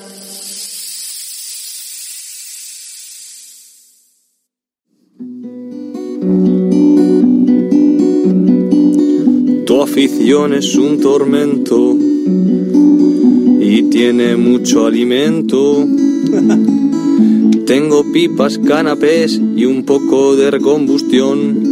Tu afición es un tormento y tiene mucho alimento. Tengo pipas, canapés y un poco de recombustión.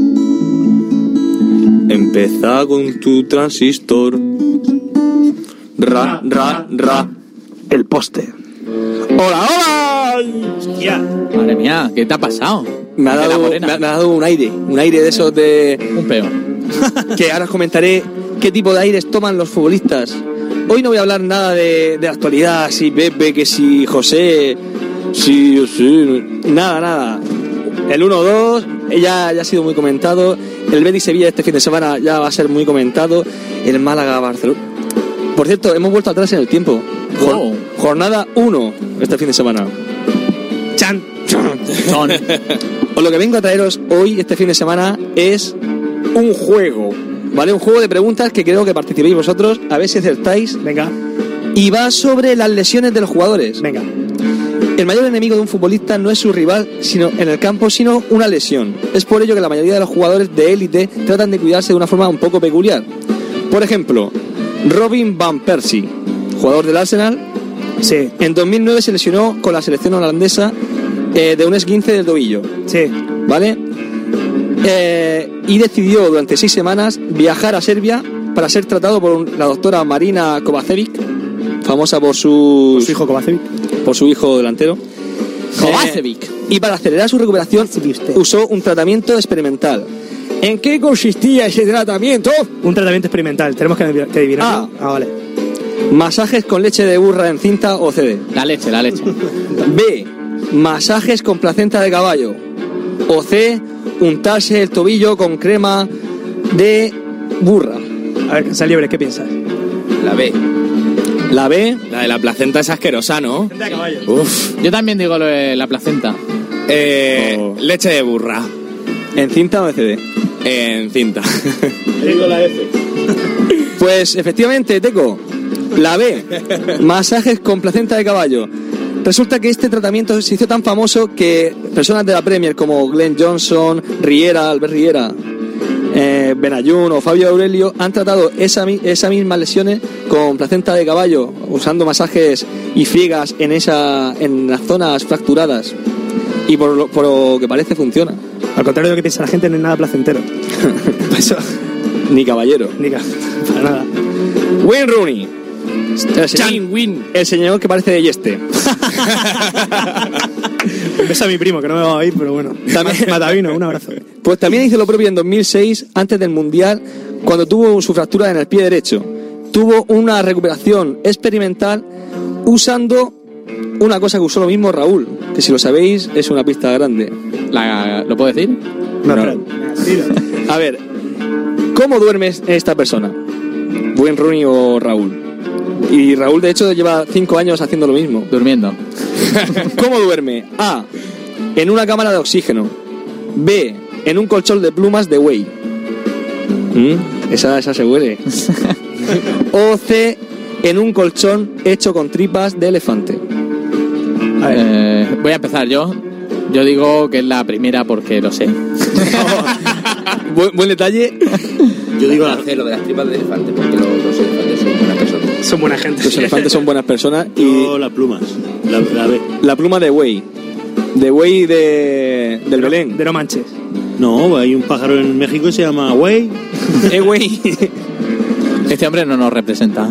Empezá con tu transistor. Ra, ra, ra. El poste. ¡Hola, hola! Hostia. Madre mía, ¿qué te ha pasado? Me ha De la dado, morena. me ha, me ha dado un aire, un aire de esos de... Un peo. que ahora os comentaré qué tipo de aires toman los futbolistas. Hoy no voy a hablar nada de, de la actualidad, si Pepe, que si José, si yo sé, nada, nada. El uno dos ya, ya ha sido muy comentado. El Betis Sevilla este fin de semana ya va a ser muy comentado. El Málaga Barcelona. Por cierto, hemos vuelto atrás en el tiempo. Jor- Wow. Jornada uno este fin de semana. Chan. Son. Os lo que vengo a traeros hoy, este fin de semana, es un juego, ¿vale? Un juego de preguntas que creo que participéis vosotros, a ver si acertáis. Venga, Y va sobre las lesiones de los jugadores. venga. El mayor enemigo de un futbolista no es su rival sino en el campo, sino una lesión. Es por ello que la mayoría de los jugadores de élite tratan de cuidarse de una forma un poco peculiar. Por ejemplo, Robin Van Persie, jugador del Arsenal, Sí, en dos mil nueve se lesionó con la selección holandesa eh, de un esguince del tobillo, sí. ¿vale? Eh, y decidió durante seis semanas viajar a Serbia para ser tratado por un- la doctora Marina Kovacevic, famosa por su, Su hijo Kovacevic. por su hijo delantero. Kovacevic. Eh, y para acelerar su recuperación usó un tratamiento experimental. ¿En qué consistía ese tratamiento? Un tratamiento experimental. Tenemos que, que adivinarlo. Ah, vale. Masajes con leche de burra en cinta o C D. La leche, la leche. B. Masajes con placenta de caballo. O C. Untarse el tobillo con crema de burra. A ver, Cansalibre, ¿qué piensas? La B. La B. La de la placenta es asquerosa, ¿no? De caballo. Uf. Yo también digo lo de la placenta. Eh, Oh. Leche de burra. ¿En cinta o en C D? En cinta. Tengo la F. Pues efectivamente, Teco. La B. Masajes con placenta de caballo. Resulta que este tratamiento se hizo tan famoso que personas de la Premier como Glenn Johnson, Riera, Albert Riera, eh, Benayoun o Fabio Aurelio han tratado esa, mi- esas mismas lesiones con placenta de caballo, usando masajes y friegas en, esa, en las zonas fracturadas. Y por lo, por lo que parece funciona. Al contrario de lo que piensa la gente, no es nada placentero. Eso, Ni caballero. ni ca- para nada. Wayne Rooney. El señor, Chan Win. el señor que parece de Yeste. Un beso a mi primo, que no me va a oír, pero bueno. También- Matavino, un abrazo. Pues también hizo lo propio en dos mil seis, antes del Mundial, cuando tuvo su fractura en el pie derecho. Tuvo una recuperación experimental usando una cosa que usó lo mismo Raúl, que si lo sabéis es una pista grande. La- ¿Lo puedo decir? No, No. espera. A ver, ¿cómo duerme esta persona? ¿Buen Rooney o Raúl? Y Raúl, de hecho, lleva cinco años haciendo lo mismo. Durmiendo. ¿Cómo duerme? A. En una cámara de oxígeno. B. En un colchón de plumas de Whey. ¿Mm? Esa, esa se huele. O C. En un colchón hecho con tripas de elefante. A ver. Eh, voy a empezar yo. Yo digo que es la primera porque lo sé. buen, buen detalle. Yo digo la hacer lo de las tripas de elefante, porque los, los elefantes son buenas personas. Son buena gente. Los elefantes son buenas personas. Y Yo las plumas. La, la B. la pluma de Whey. De Whey de, del Belén. De no manches. No, hay un pájaro en México que se llama Wey. Eh, Whey. Este hombre no nos representa.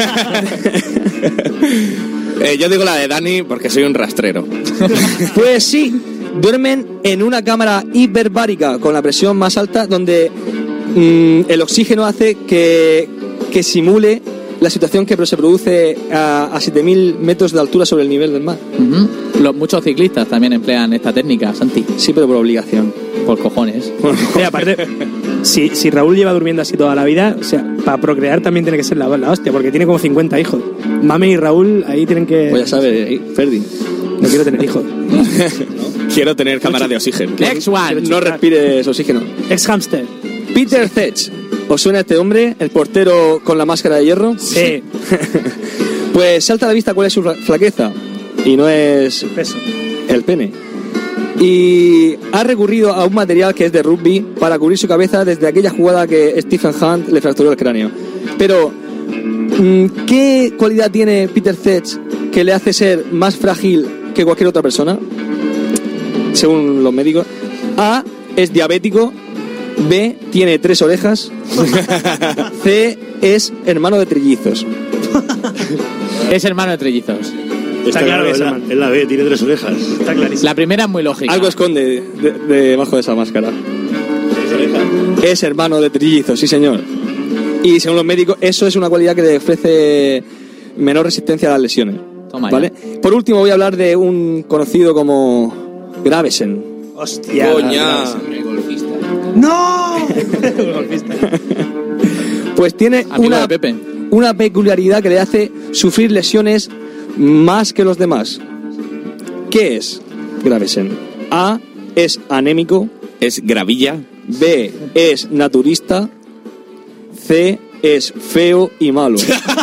Eh, yo digo la de Dani porque soy un rastrero. Pues sí, duermen en una cámara hiperbárica con la presión más alta, donde mm, el oxígeno hace que, que simule la situación que se produce a, a siete mil metros de altura sobre el nivel del mar. Ujú. Los, muchos ciclistas también emplean esta técnica, Santi. Sí, pero por obligación. Por cojones. Sí, aparte, si, si Raúl lleva durmiendo así toda la vida, o sea, para procrear también tiene que ser la, la hostia, porque tiene como cincuenta hijos. Mame y Raúl ahí tienen que... Pues ya sabes, eh, Ferdi. No quiero tener hijos. Quiero tener cámara de oxígeno. Next one. No respires oxígeno. Ex hamster. Peter Cech. ¿Os suena este hombre? El portero con la máscara de hierro. Sí. Pues salta a la vista cuál es su fla- flaqueza. Y no es Peso. el pene. Y ha recurrido a un material que es de rugby para cubrir su cabeza desde aquella jugada que Stephen Hunt le fracturó el cráneo. Pero, mm, ¿qué cualidad tiene Peter Cech que le hace ser más frágil que cualquier otra persona? Según los médicos. A. Es diabético. B. Tiene tres orejas. C. Es hermano de trillizos. Es hermano de trillizos. Está claro claro, que es es la, hermano. es la B, tiene tres orejas. Está clarísimo. La primera es muy lógica. Algo esconde de- de- debajo de esa máscara. ¿Tres orejas? Es hermano de trillizos, sí señor. Y según los médicos, eso es una cualidad que le ofrece menor resistencia a las lesiones. Toma ¿Vale? Por último voy a hablar de un conocido como Gravesen. Hostia. Coña. El golfista. ¡No! Pues tiene Amigo una, de Pepe. una peculiaridad que le hace sufrir lesiones más que los demás. ¿Qué es Gravesen? A, es anémico. Es gravilla. B, es naturista. C, es feo y malo.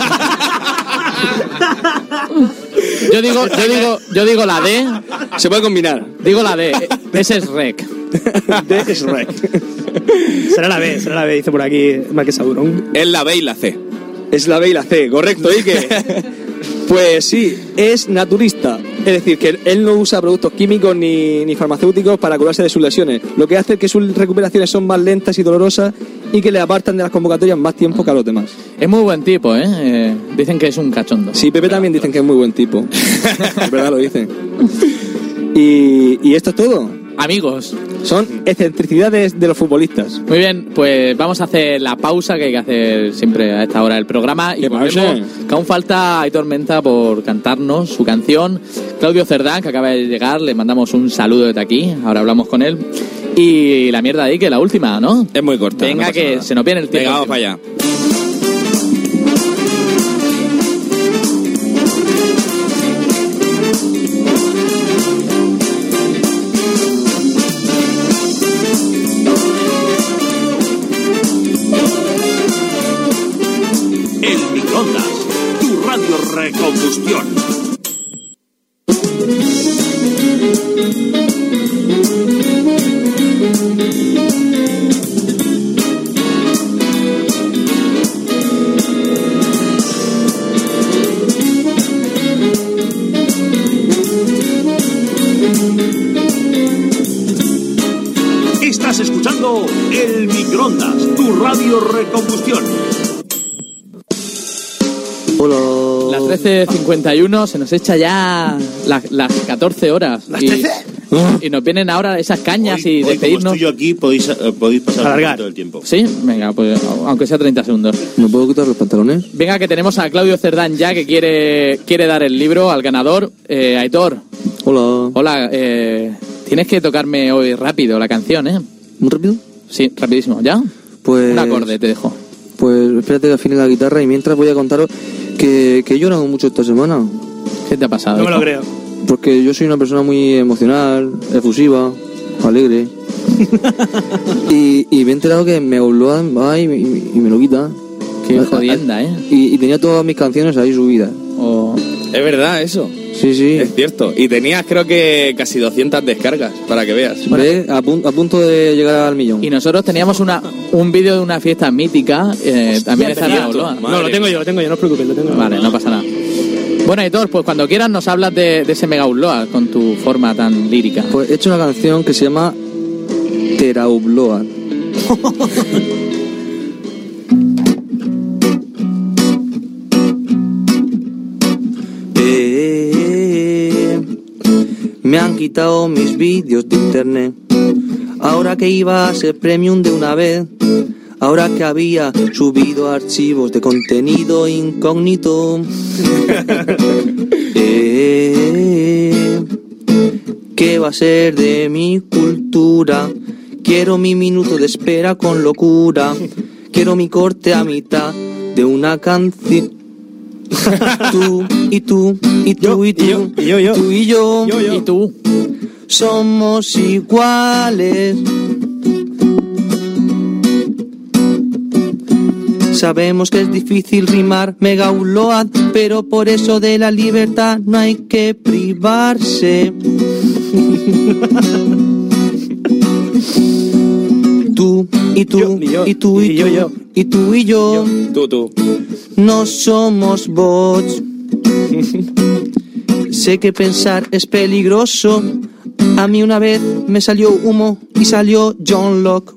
Yo digo, yo digo, yo digo la D. Se puede combinar. Digo la D. Ese es rec. D es rec. Será la B, será la B, dice por aquí Marqués Aburón. Es la B y la C. Es la B y la C, correcto, Ike. Pues sí, es naturista. Es decir, que él no usa productos químicos ni, ni farmacéuticos para curarse de sus lesiones. Lo que hace es que sus recuperaciones son más lentas y dolorosas y que le apartan de las convocatorias más tiempo que a los demás. Es muy buen tipo, ¿eh? eh dicen que es un cachondo. Sí, Pepe también dicen que es muy buen tipo. Es verdad, lo dicen. Y, y esto es todo. Amigos. Son excentricidades de los futbolistas. Muy bien, pues vamos a hacer la pausa que hay que hacer siempre a esta hora del programa. Y volvemos, que aún falta Aitor Menta por cantarnos su canción. Claudio Cerdán, que acaba de llegar, le mandamos un saludo desde aquí. Ahora hablamos con él. Y la mierda de ahí, que la última, ¿no? Es muy corta. Venga, no que nada. se nos viene el tiempo. Venga, vamos para allá. El microondas, tu radio recombustión. Estás escuchando El Microondas, tu radio recombustión. Hola. Las trece cincuenta y uno, se nos echa ya la, las catorce horas. ¿Las y, trece? Y nos vienen ahora esas cañas Hoy, y hoy, despedirnos. como estoy yo aquí, podéis, eh, podéis pasar Alargar. todo el tiempo. Sí, venga, pues aunque sea treinta segundos. ¿Me puedo quitar los pantalones? Venga, que tenemos a Claudio Cerdán ya, que quiere quiere dar el libro al ganador. Eh, Aitor. Hola. Hola, eh, tienes que tocarme hoy rápido la canción, ¿eh? ¿Muy rápido? Sí, rapidísimo. ¿Ya? Pues... Un acorde, te dejo. Pues espérate que afine la guitarra y mientras voy a contaros que, que he llorado mucho esta semana. ¿Qué te ha pasado? No me hijo? lo creo. Porque yo soy una persona muy emocional, efusiva, alegre. y, y me he enterado que me Upload va y, y, y me lo quita. Qué jodienda, ¿eh? Y, y tenía todas mis canciones ahí subidas. Oh. Es verdad eso. Sí, sí. Es cierto. Y tenías creo que casi doscientas descargas, para que veas. ¿Ves? A, pun- a punto de llegar al millón. Y nosotros teníamos una un vídeo de una fiesta mítica, eh, también está en la Upload. No, lo tengo yo, lo tengo yo, no os preocupéis, lo tengo yo. Vale, no pasa nada. Bueno, Aitor, pues cuando quieras nos hablas de, de ese Mega Upload con tu forma tan lírica. Pues he hecho una canción que se llama Teraupload. eh, me han quitado mis vídeos de internet. Ahora que iba a ser premium de una vez. Ahora que había subido archivos de contenido incógnito. eh, ¿Qué va a ser de mi cultura? Quiero mi minuto de espera con locura. Quiero mi corte a mitad de una canción. Tú y tú y tú y tú y yo, y yo, yo. tú y yo, Yo, yo. Y tú. somos iguales. Sabemos que es difícil rimar Mega Upload, pero por eso de la libertad no hay que privarse. Tú y tú Yo, y yo, y tú y, y yo, tú yo. y tú y yo, Tú, tú. no somos bots. Sé que pensar es peligroso. A mí una vez me salió humo y salió John Locke.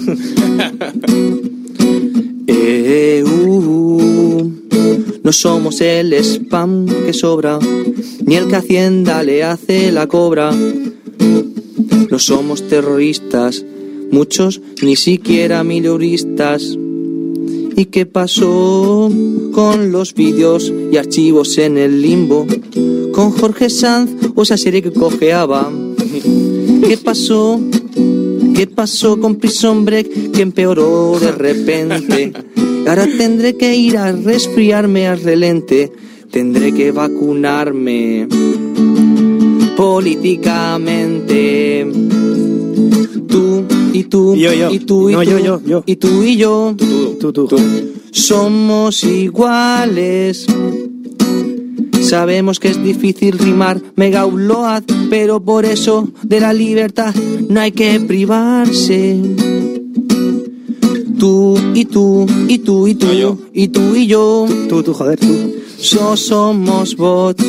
eh, uh, no somos el spam que sobra, ni el que Hacienda le hace la cobra. No somos terroristas, muchos ni siquiera mileuristas. ¿Y qué pasó con los vídeos y archivos en el limbo? Con Jorge Sanz o esa serie que cojeaba. ¿Qué pasó? ¿Qué pasó con Prison Break que empeoró de repente? Ahora tendré que ir a resfriarme al relente. Tendré que vacunarme políticamente. Tú y tú Yo, yo. y tú y No, tú yo, yo, yo. y tú y yo Tú, tú. somos iguales. Sabemos que es difícil rimar Mega Upload, pero por eso de la libertad no hay que privarse. Tú y tú y tú y tú No, yo. y tú y yo Tú, tú, joder, tú. so somos bots.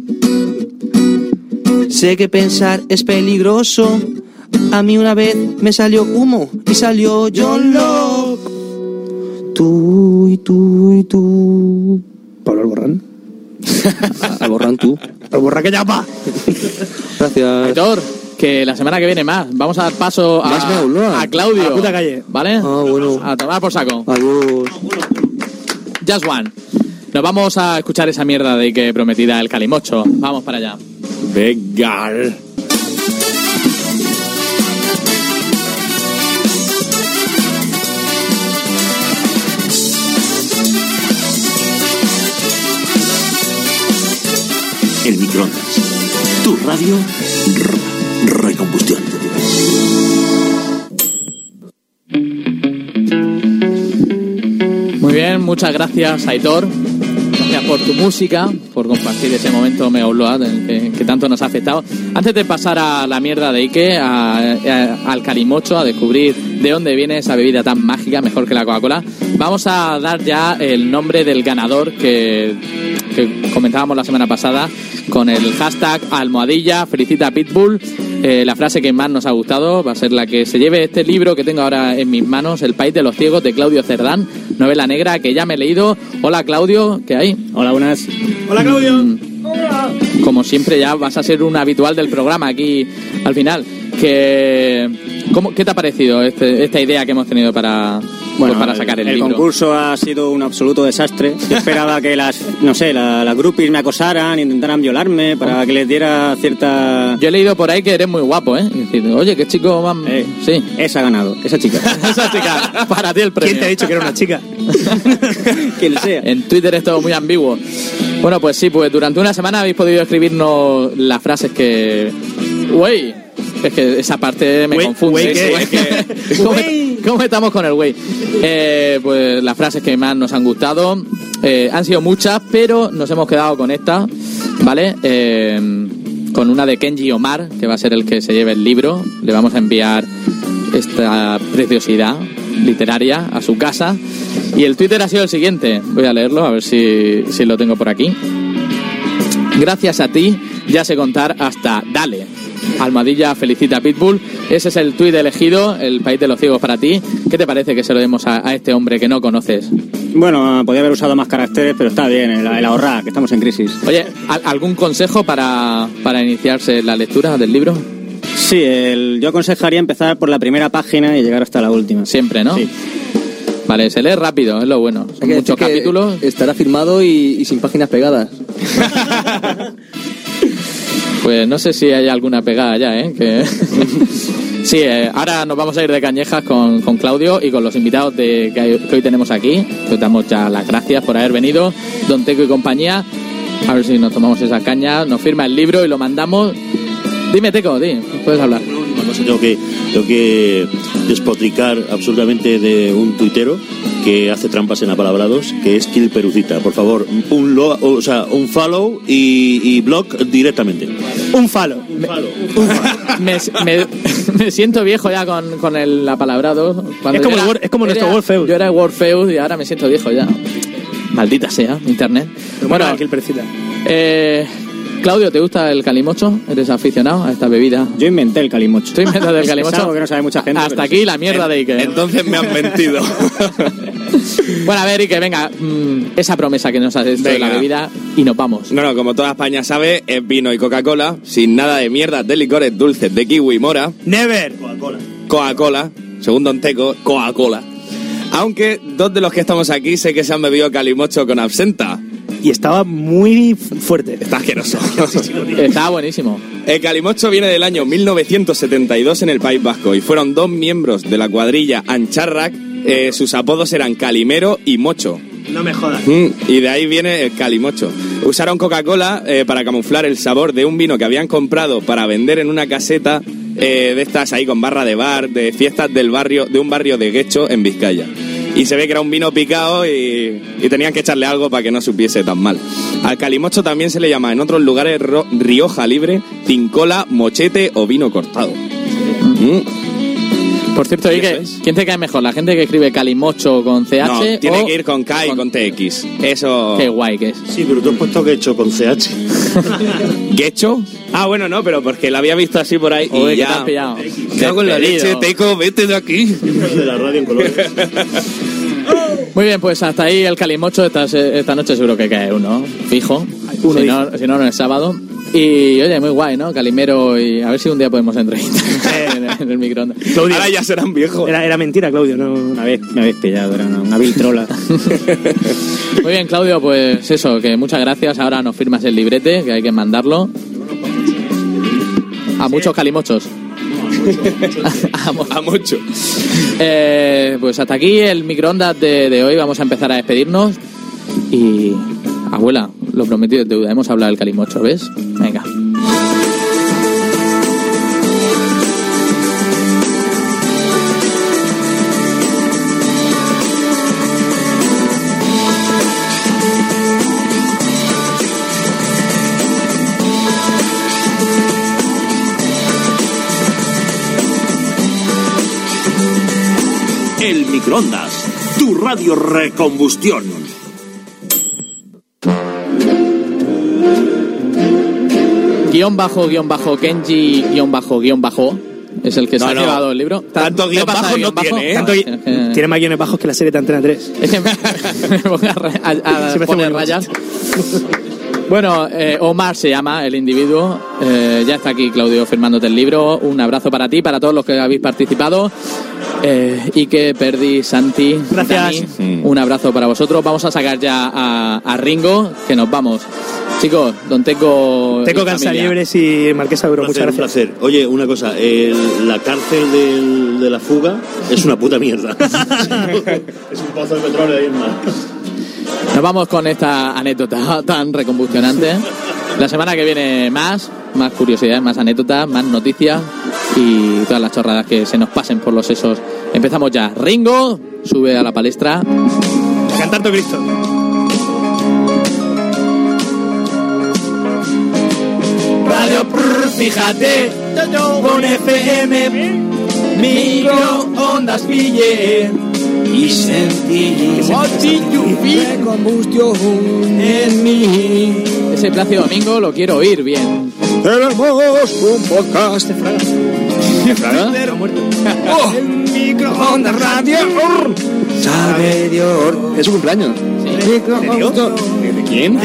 Sé que pensar es peligroso. A mí una vez me salió humo y salió John Locke. Tú y tú y tú. Pablo Alborán. Al borrán tú. Alborán que llama. Gracias. Aitor, que la semana que viene más. Vamos a dar paso a, Más me habló. a Claudio. A la puta calle. ¿Vale? Ah, bueno. A tomar por saco. Adiós. Just one. Nos vamos a escuchar esa mierda de que prometida el Calimocho. Vamos para allá. Venga. El microondas. Tu radio r- recombustión. Muy bien, muchas gracias, Aitor. Gracias por tu música, por compartir ese momento Mega Upload que, que tanto nos ha afectado. Antes de pasar a la mierda de Ike, a, a- al Calimocho, a descubrir de dónde viene esa bebida tan mágica, mejor que la Coca-Cola, vamos a dar ya el nombre del ganador que, que comentábamos la semana pasada con el hashtag almohadilla felicita a Pitbull. Eh, la frase que más nos ha gustado va a ser la que se lleve este libro que tengo ahora en mis manos, El país de los ciegos, de Claudio Cerdán, novela negra que ya me he leído. Hola, Claudio, ¿qué hay? Hola, buenas. Hola, Claudio. Como siempre, ya vas a ser un habitual del programa aquí al final. Que, ¿cómo, ¿Qué te ha parecido este, esta idea que hemos tenido para, Bueno, pues para sacar el, el libro? concurso ha sido un absoluto desastre. Yo esperaba que las, no sé, la- las groupies me acosaran, intentaran violarme para que les diera cierta... Yo he leído por ahí que eres muy guapo, ¿eh? Y decir, oye, qué chico más... Eh, sí. Esa ha ganado, esa chica. Esa chica, para ti el premio. ¿Quién te ha dicho que era una chica? Quien sea. En Twitter es todo muy ambiguo. Bueno, pues sí, pues durante una semana habéis podido escribirnos las frases que... Güey, es que esa parte me Güey, confunde. güey, ¿qué? Es que- ¿Cómo, cómo estamos con el güey? Eh, pues las frases que más nos han gustado eh, han sido muchas, pero nos hemos quedado con esta, ¿vale? Eh, con una de Kenji Omar, que va a ser el que se lleve el libro. Le vamos a enviar esta preciosidad literaria a su casa. Y el Twitter ha sido el siguiente. Voy a leerlo, a ver si, si lo tengo por aquí. Gracias a ti, ya sé contar hasta dale. Almohadilla felicita a Pitbull. Ese es el tuit elegido, el país de los ciegos para ti. ¿Qué te parece que se lo demos a, a este hombre que no conoces? Bueno, podía haber usado más caracteres, pero está bien, el, el ahorrar, que estamos en crisis. Oye, ¿al- ¿algún consejo para, para iniciarse la lectura del libro? Sí, el, yo aconsejaría empezar por la primera página y llegar hasta la última. Siempre, ¿no? Sí. Vale, se lee rápido, es lo bueno. Son Hay que muchos decir que capítulos. Estará firmado y, y sin páginas pegadas. Pues no sé si hay alguna pegada ya, ¿eh? Que... sí, eh, ahora nos vamos a ir de cañejas con, con Claudio y con los invitados de, que, hay- que hoy tenemos aquí. Os damos ya las gracias por haber venido, Don Teco y compañía. A ver si nos tomamos esa caña, nos firma el libro y lo mandamos. Dime, Teco, di, puedes hablar. Una cosa, tengo que, tengo que despotricar absolutamente de un tuitero que hace trampas en apalabrados, que es Kill Perucita. Por favor, un lo, o sea, un follow y, y blog directamente. Un falo. Un follow. me, me, me siento viejo ya con, con el apalabrado. Cuando Es como yo el Word- es como nuestro era- Wordfeud. Yo era el Wordfeud y ahora me siento viejo ya. Maldita sea, internet. Bueno, Bueno, que el perecita. eh, Claudio, ¿te gusta el calimocho? ¿Eres aficionado a esta bebida? Yo inventé el calimocho. ¿Tú inventas el Es calimocho? algo que no sabe mucha gente. Hasta pero aquí sí. la mierda de Ike. Entonces me han mentido. Bueno, a ver, Ike, venga, mmm, esa promesa que nos has hecho de la Venga. bebida y nos vamos. No, no, como toda España sabe, es vino y Coca-Cola, sin nada de mierdas de licores dulces de kiwi y mora. Never. Coca-Cola. Coca-Cola, según Don Teco, Coca-Cola. Aunque dos de los que estamos aquí sé que se han bebido calimocho con absenta. Y estaba muy fuerte. Está asqueroso. Está buenísimo. El calimocho viene del año mil novecientos setenta y dos en el País Vasco y fueron dos miembros de la cuadrilla Ancharrak eh, sus apodos eran Calimero y Mocho. No me jodas. Mm, y de ahí viene el Calimocho. Usaron Coca-Cola eh, para camuflar el sabor de un vino que habían comprado para vender en una caseta eh, de estas ahí con barra de bar, de fiestas del barrio, de un barrio de Guecho en Vizcaya. Y se ve que era un vino picado y, y tenían que echarle algo para que no supiese tan mal. Al calimocho también se le llama en otros lugares ro- Rioja Libre, Cincola, Mochete o vino cortado. Mm. Por cierto, ¿y qué, ¿quién te cae mejor? ¿La gente que escribe calimocho con C H? No, tiene o que ir con K y con, con T X. Eso... Qué guay que es. Sí, pero tú has puesto Guecho con C H. ¿Guecho? Ah, bueno, no, pero porque la había visto así por ahí. Oye, y que ya... te has pillado. Cago en la leche, Teco, vete de aquí. De la radio en colores. Muy bien, pues hasta ahí el calimocho. Esta, esta noche seguro que cae uno, fijo. Uno si, no, si no, no es sábado. Y oye, muy guay, ¿no? Calimero y a ver si un día podemos entrevistar en, en el microondas. Claudio, ahora ya serán viejos. Era, era mentira, Claudio, no. Me habéis, me habéis pillado, era una, una vil trola. Muy bien, Claudio, pues eso, que muchas gracias. Ahora nos firmas el librete, que hay que mandarlo. A muchos calimochos. a, mo- a mucho. Eh, pues hasta aquí el microondas de, de hoy. Vamos a empezar a despedirnos. Y, abuela, lo prometido es deuda. Hemos hablado del calimocho, ¿ves? Venga. El microondas, tu radio recombustión. Guión bajo, guión bajo, Kenji, guión bajo, guión bajo. Es el que se No, ha no. llevado el libro. Tanto ¿Qué guión pasa bajo de no guión bajo? tiene, ¿eh? Tanto, Es que- tiene más guiones bajos que la serie de Antena tres. Es que me, me pongo a, ra- a- a Se me hace poner muy rayas. Bueno, eh, Omar se llama el individuo. Eh, ya está aquí Claudio firmándote el libro. Un abrazo para ti, para todos los que habéis participado. Eh, Ike, Perdi, Santi, Gracias. Dani, un abrazo para vosotros. Vamos a sacar ya a, a Ringo, que nos vamos. Chicos, Don Teco. Teco y familia. Cansaliebres y Marquesa Euro, Un muchas placer, un gracias. placer. Oye, una cosa, el- la cárcel del- de la fuga es una puta mierda. Es un pozo de petróleo ahí en mar. Nos vamos con esta anécdota tan recombustionante. La semana que viene más, más curiosidades, más anécdotas, más noticias y todas las chorradas que se nos pasen por los sesos. Empezamos ya. Ringo, sube a la palestra. Cantar tu Cristo. Radio Prr, fíjate, con F M, microondas pillé y sentí combustión en mí. Ese Plácido Domingo lo quiero oír bien. Tenemos un podcast de Fraga. ¿Fraga? Oh, microondas radio. Sabe Dios. Es su cumpleaños. ¿De quién?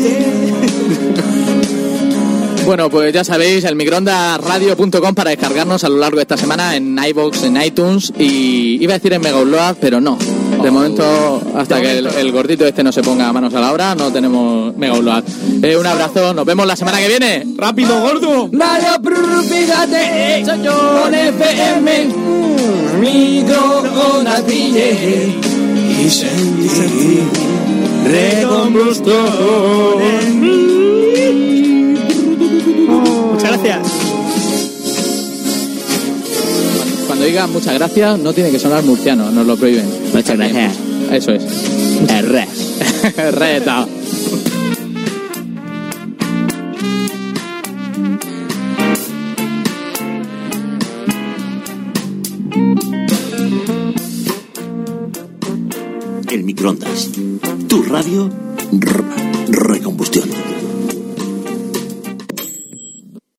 Bueno, pues ya sabéis, el microondas radio punto com para descargarnos a lo largo de esta semana en iVoox, en iTunes y iba a decir en Megaupload, pero no. De momento, hasta que el, el gordito este no se ponga manos a la obra, no tenemos Megaupload. Eh, un abrazo, nos vemos la semana que viene. ¡Rápido, gordo! Radio Prr, fíjate, con F M, microondas pillé y sentí recombustión en mí. Muchas gracias. Cuando diga muchas gracias, no tiene que sonar murciano, nos lo prohíben. Muchas gracias. Eso es. Res. Reta. El microondas, tu radio r- recombustión.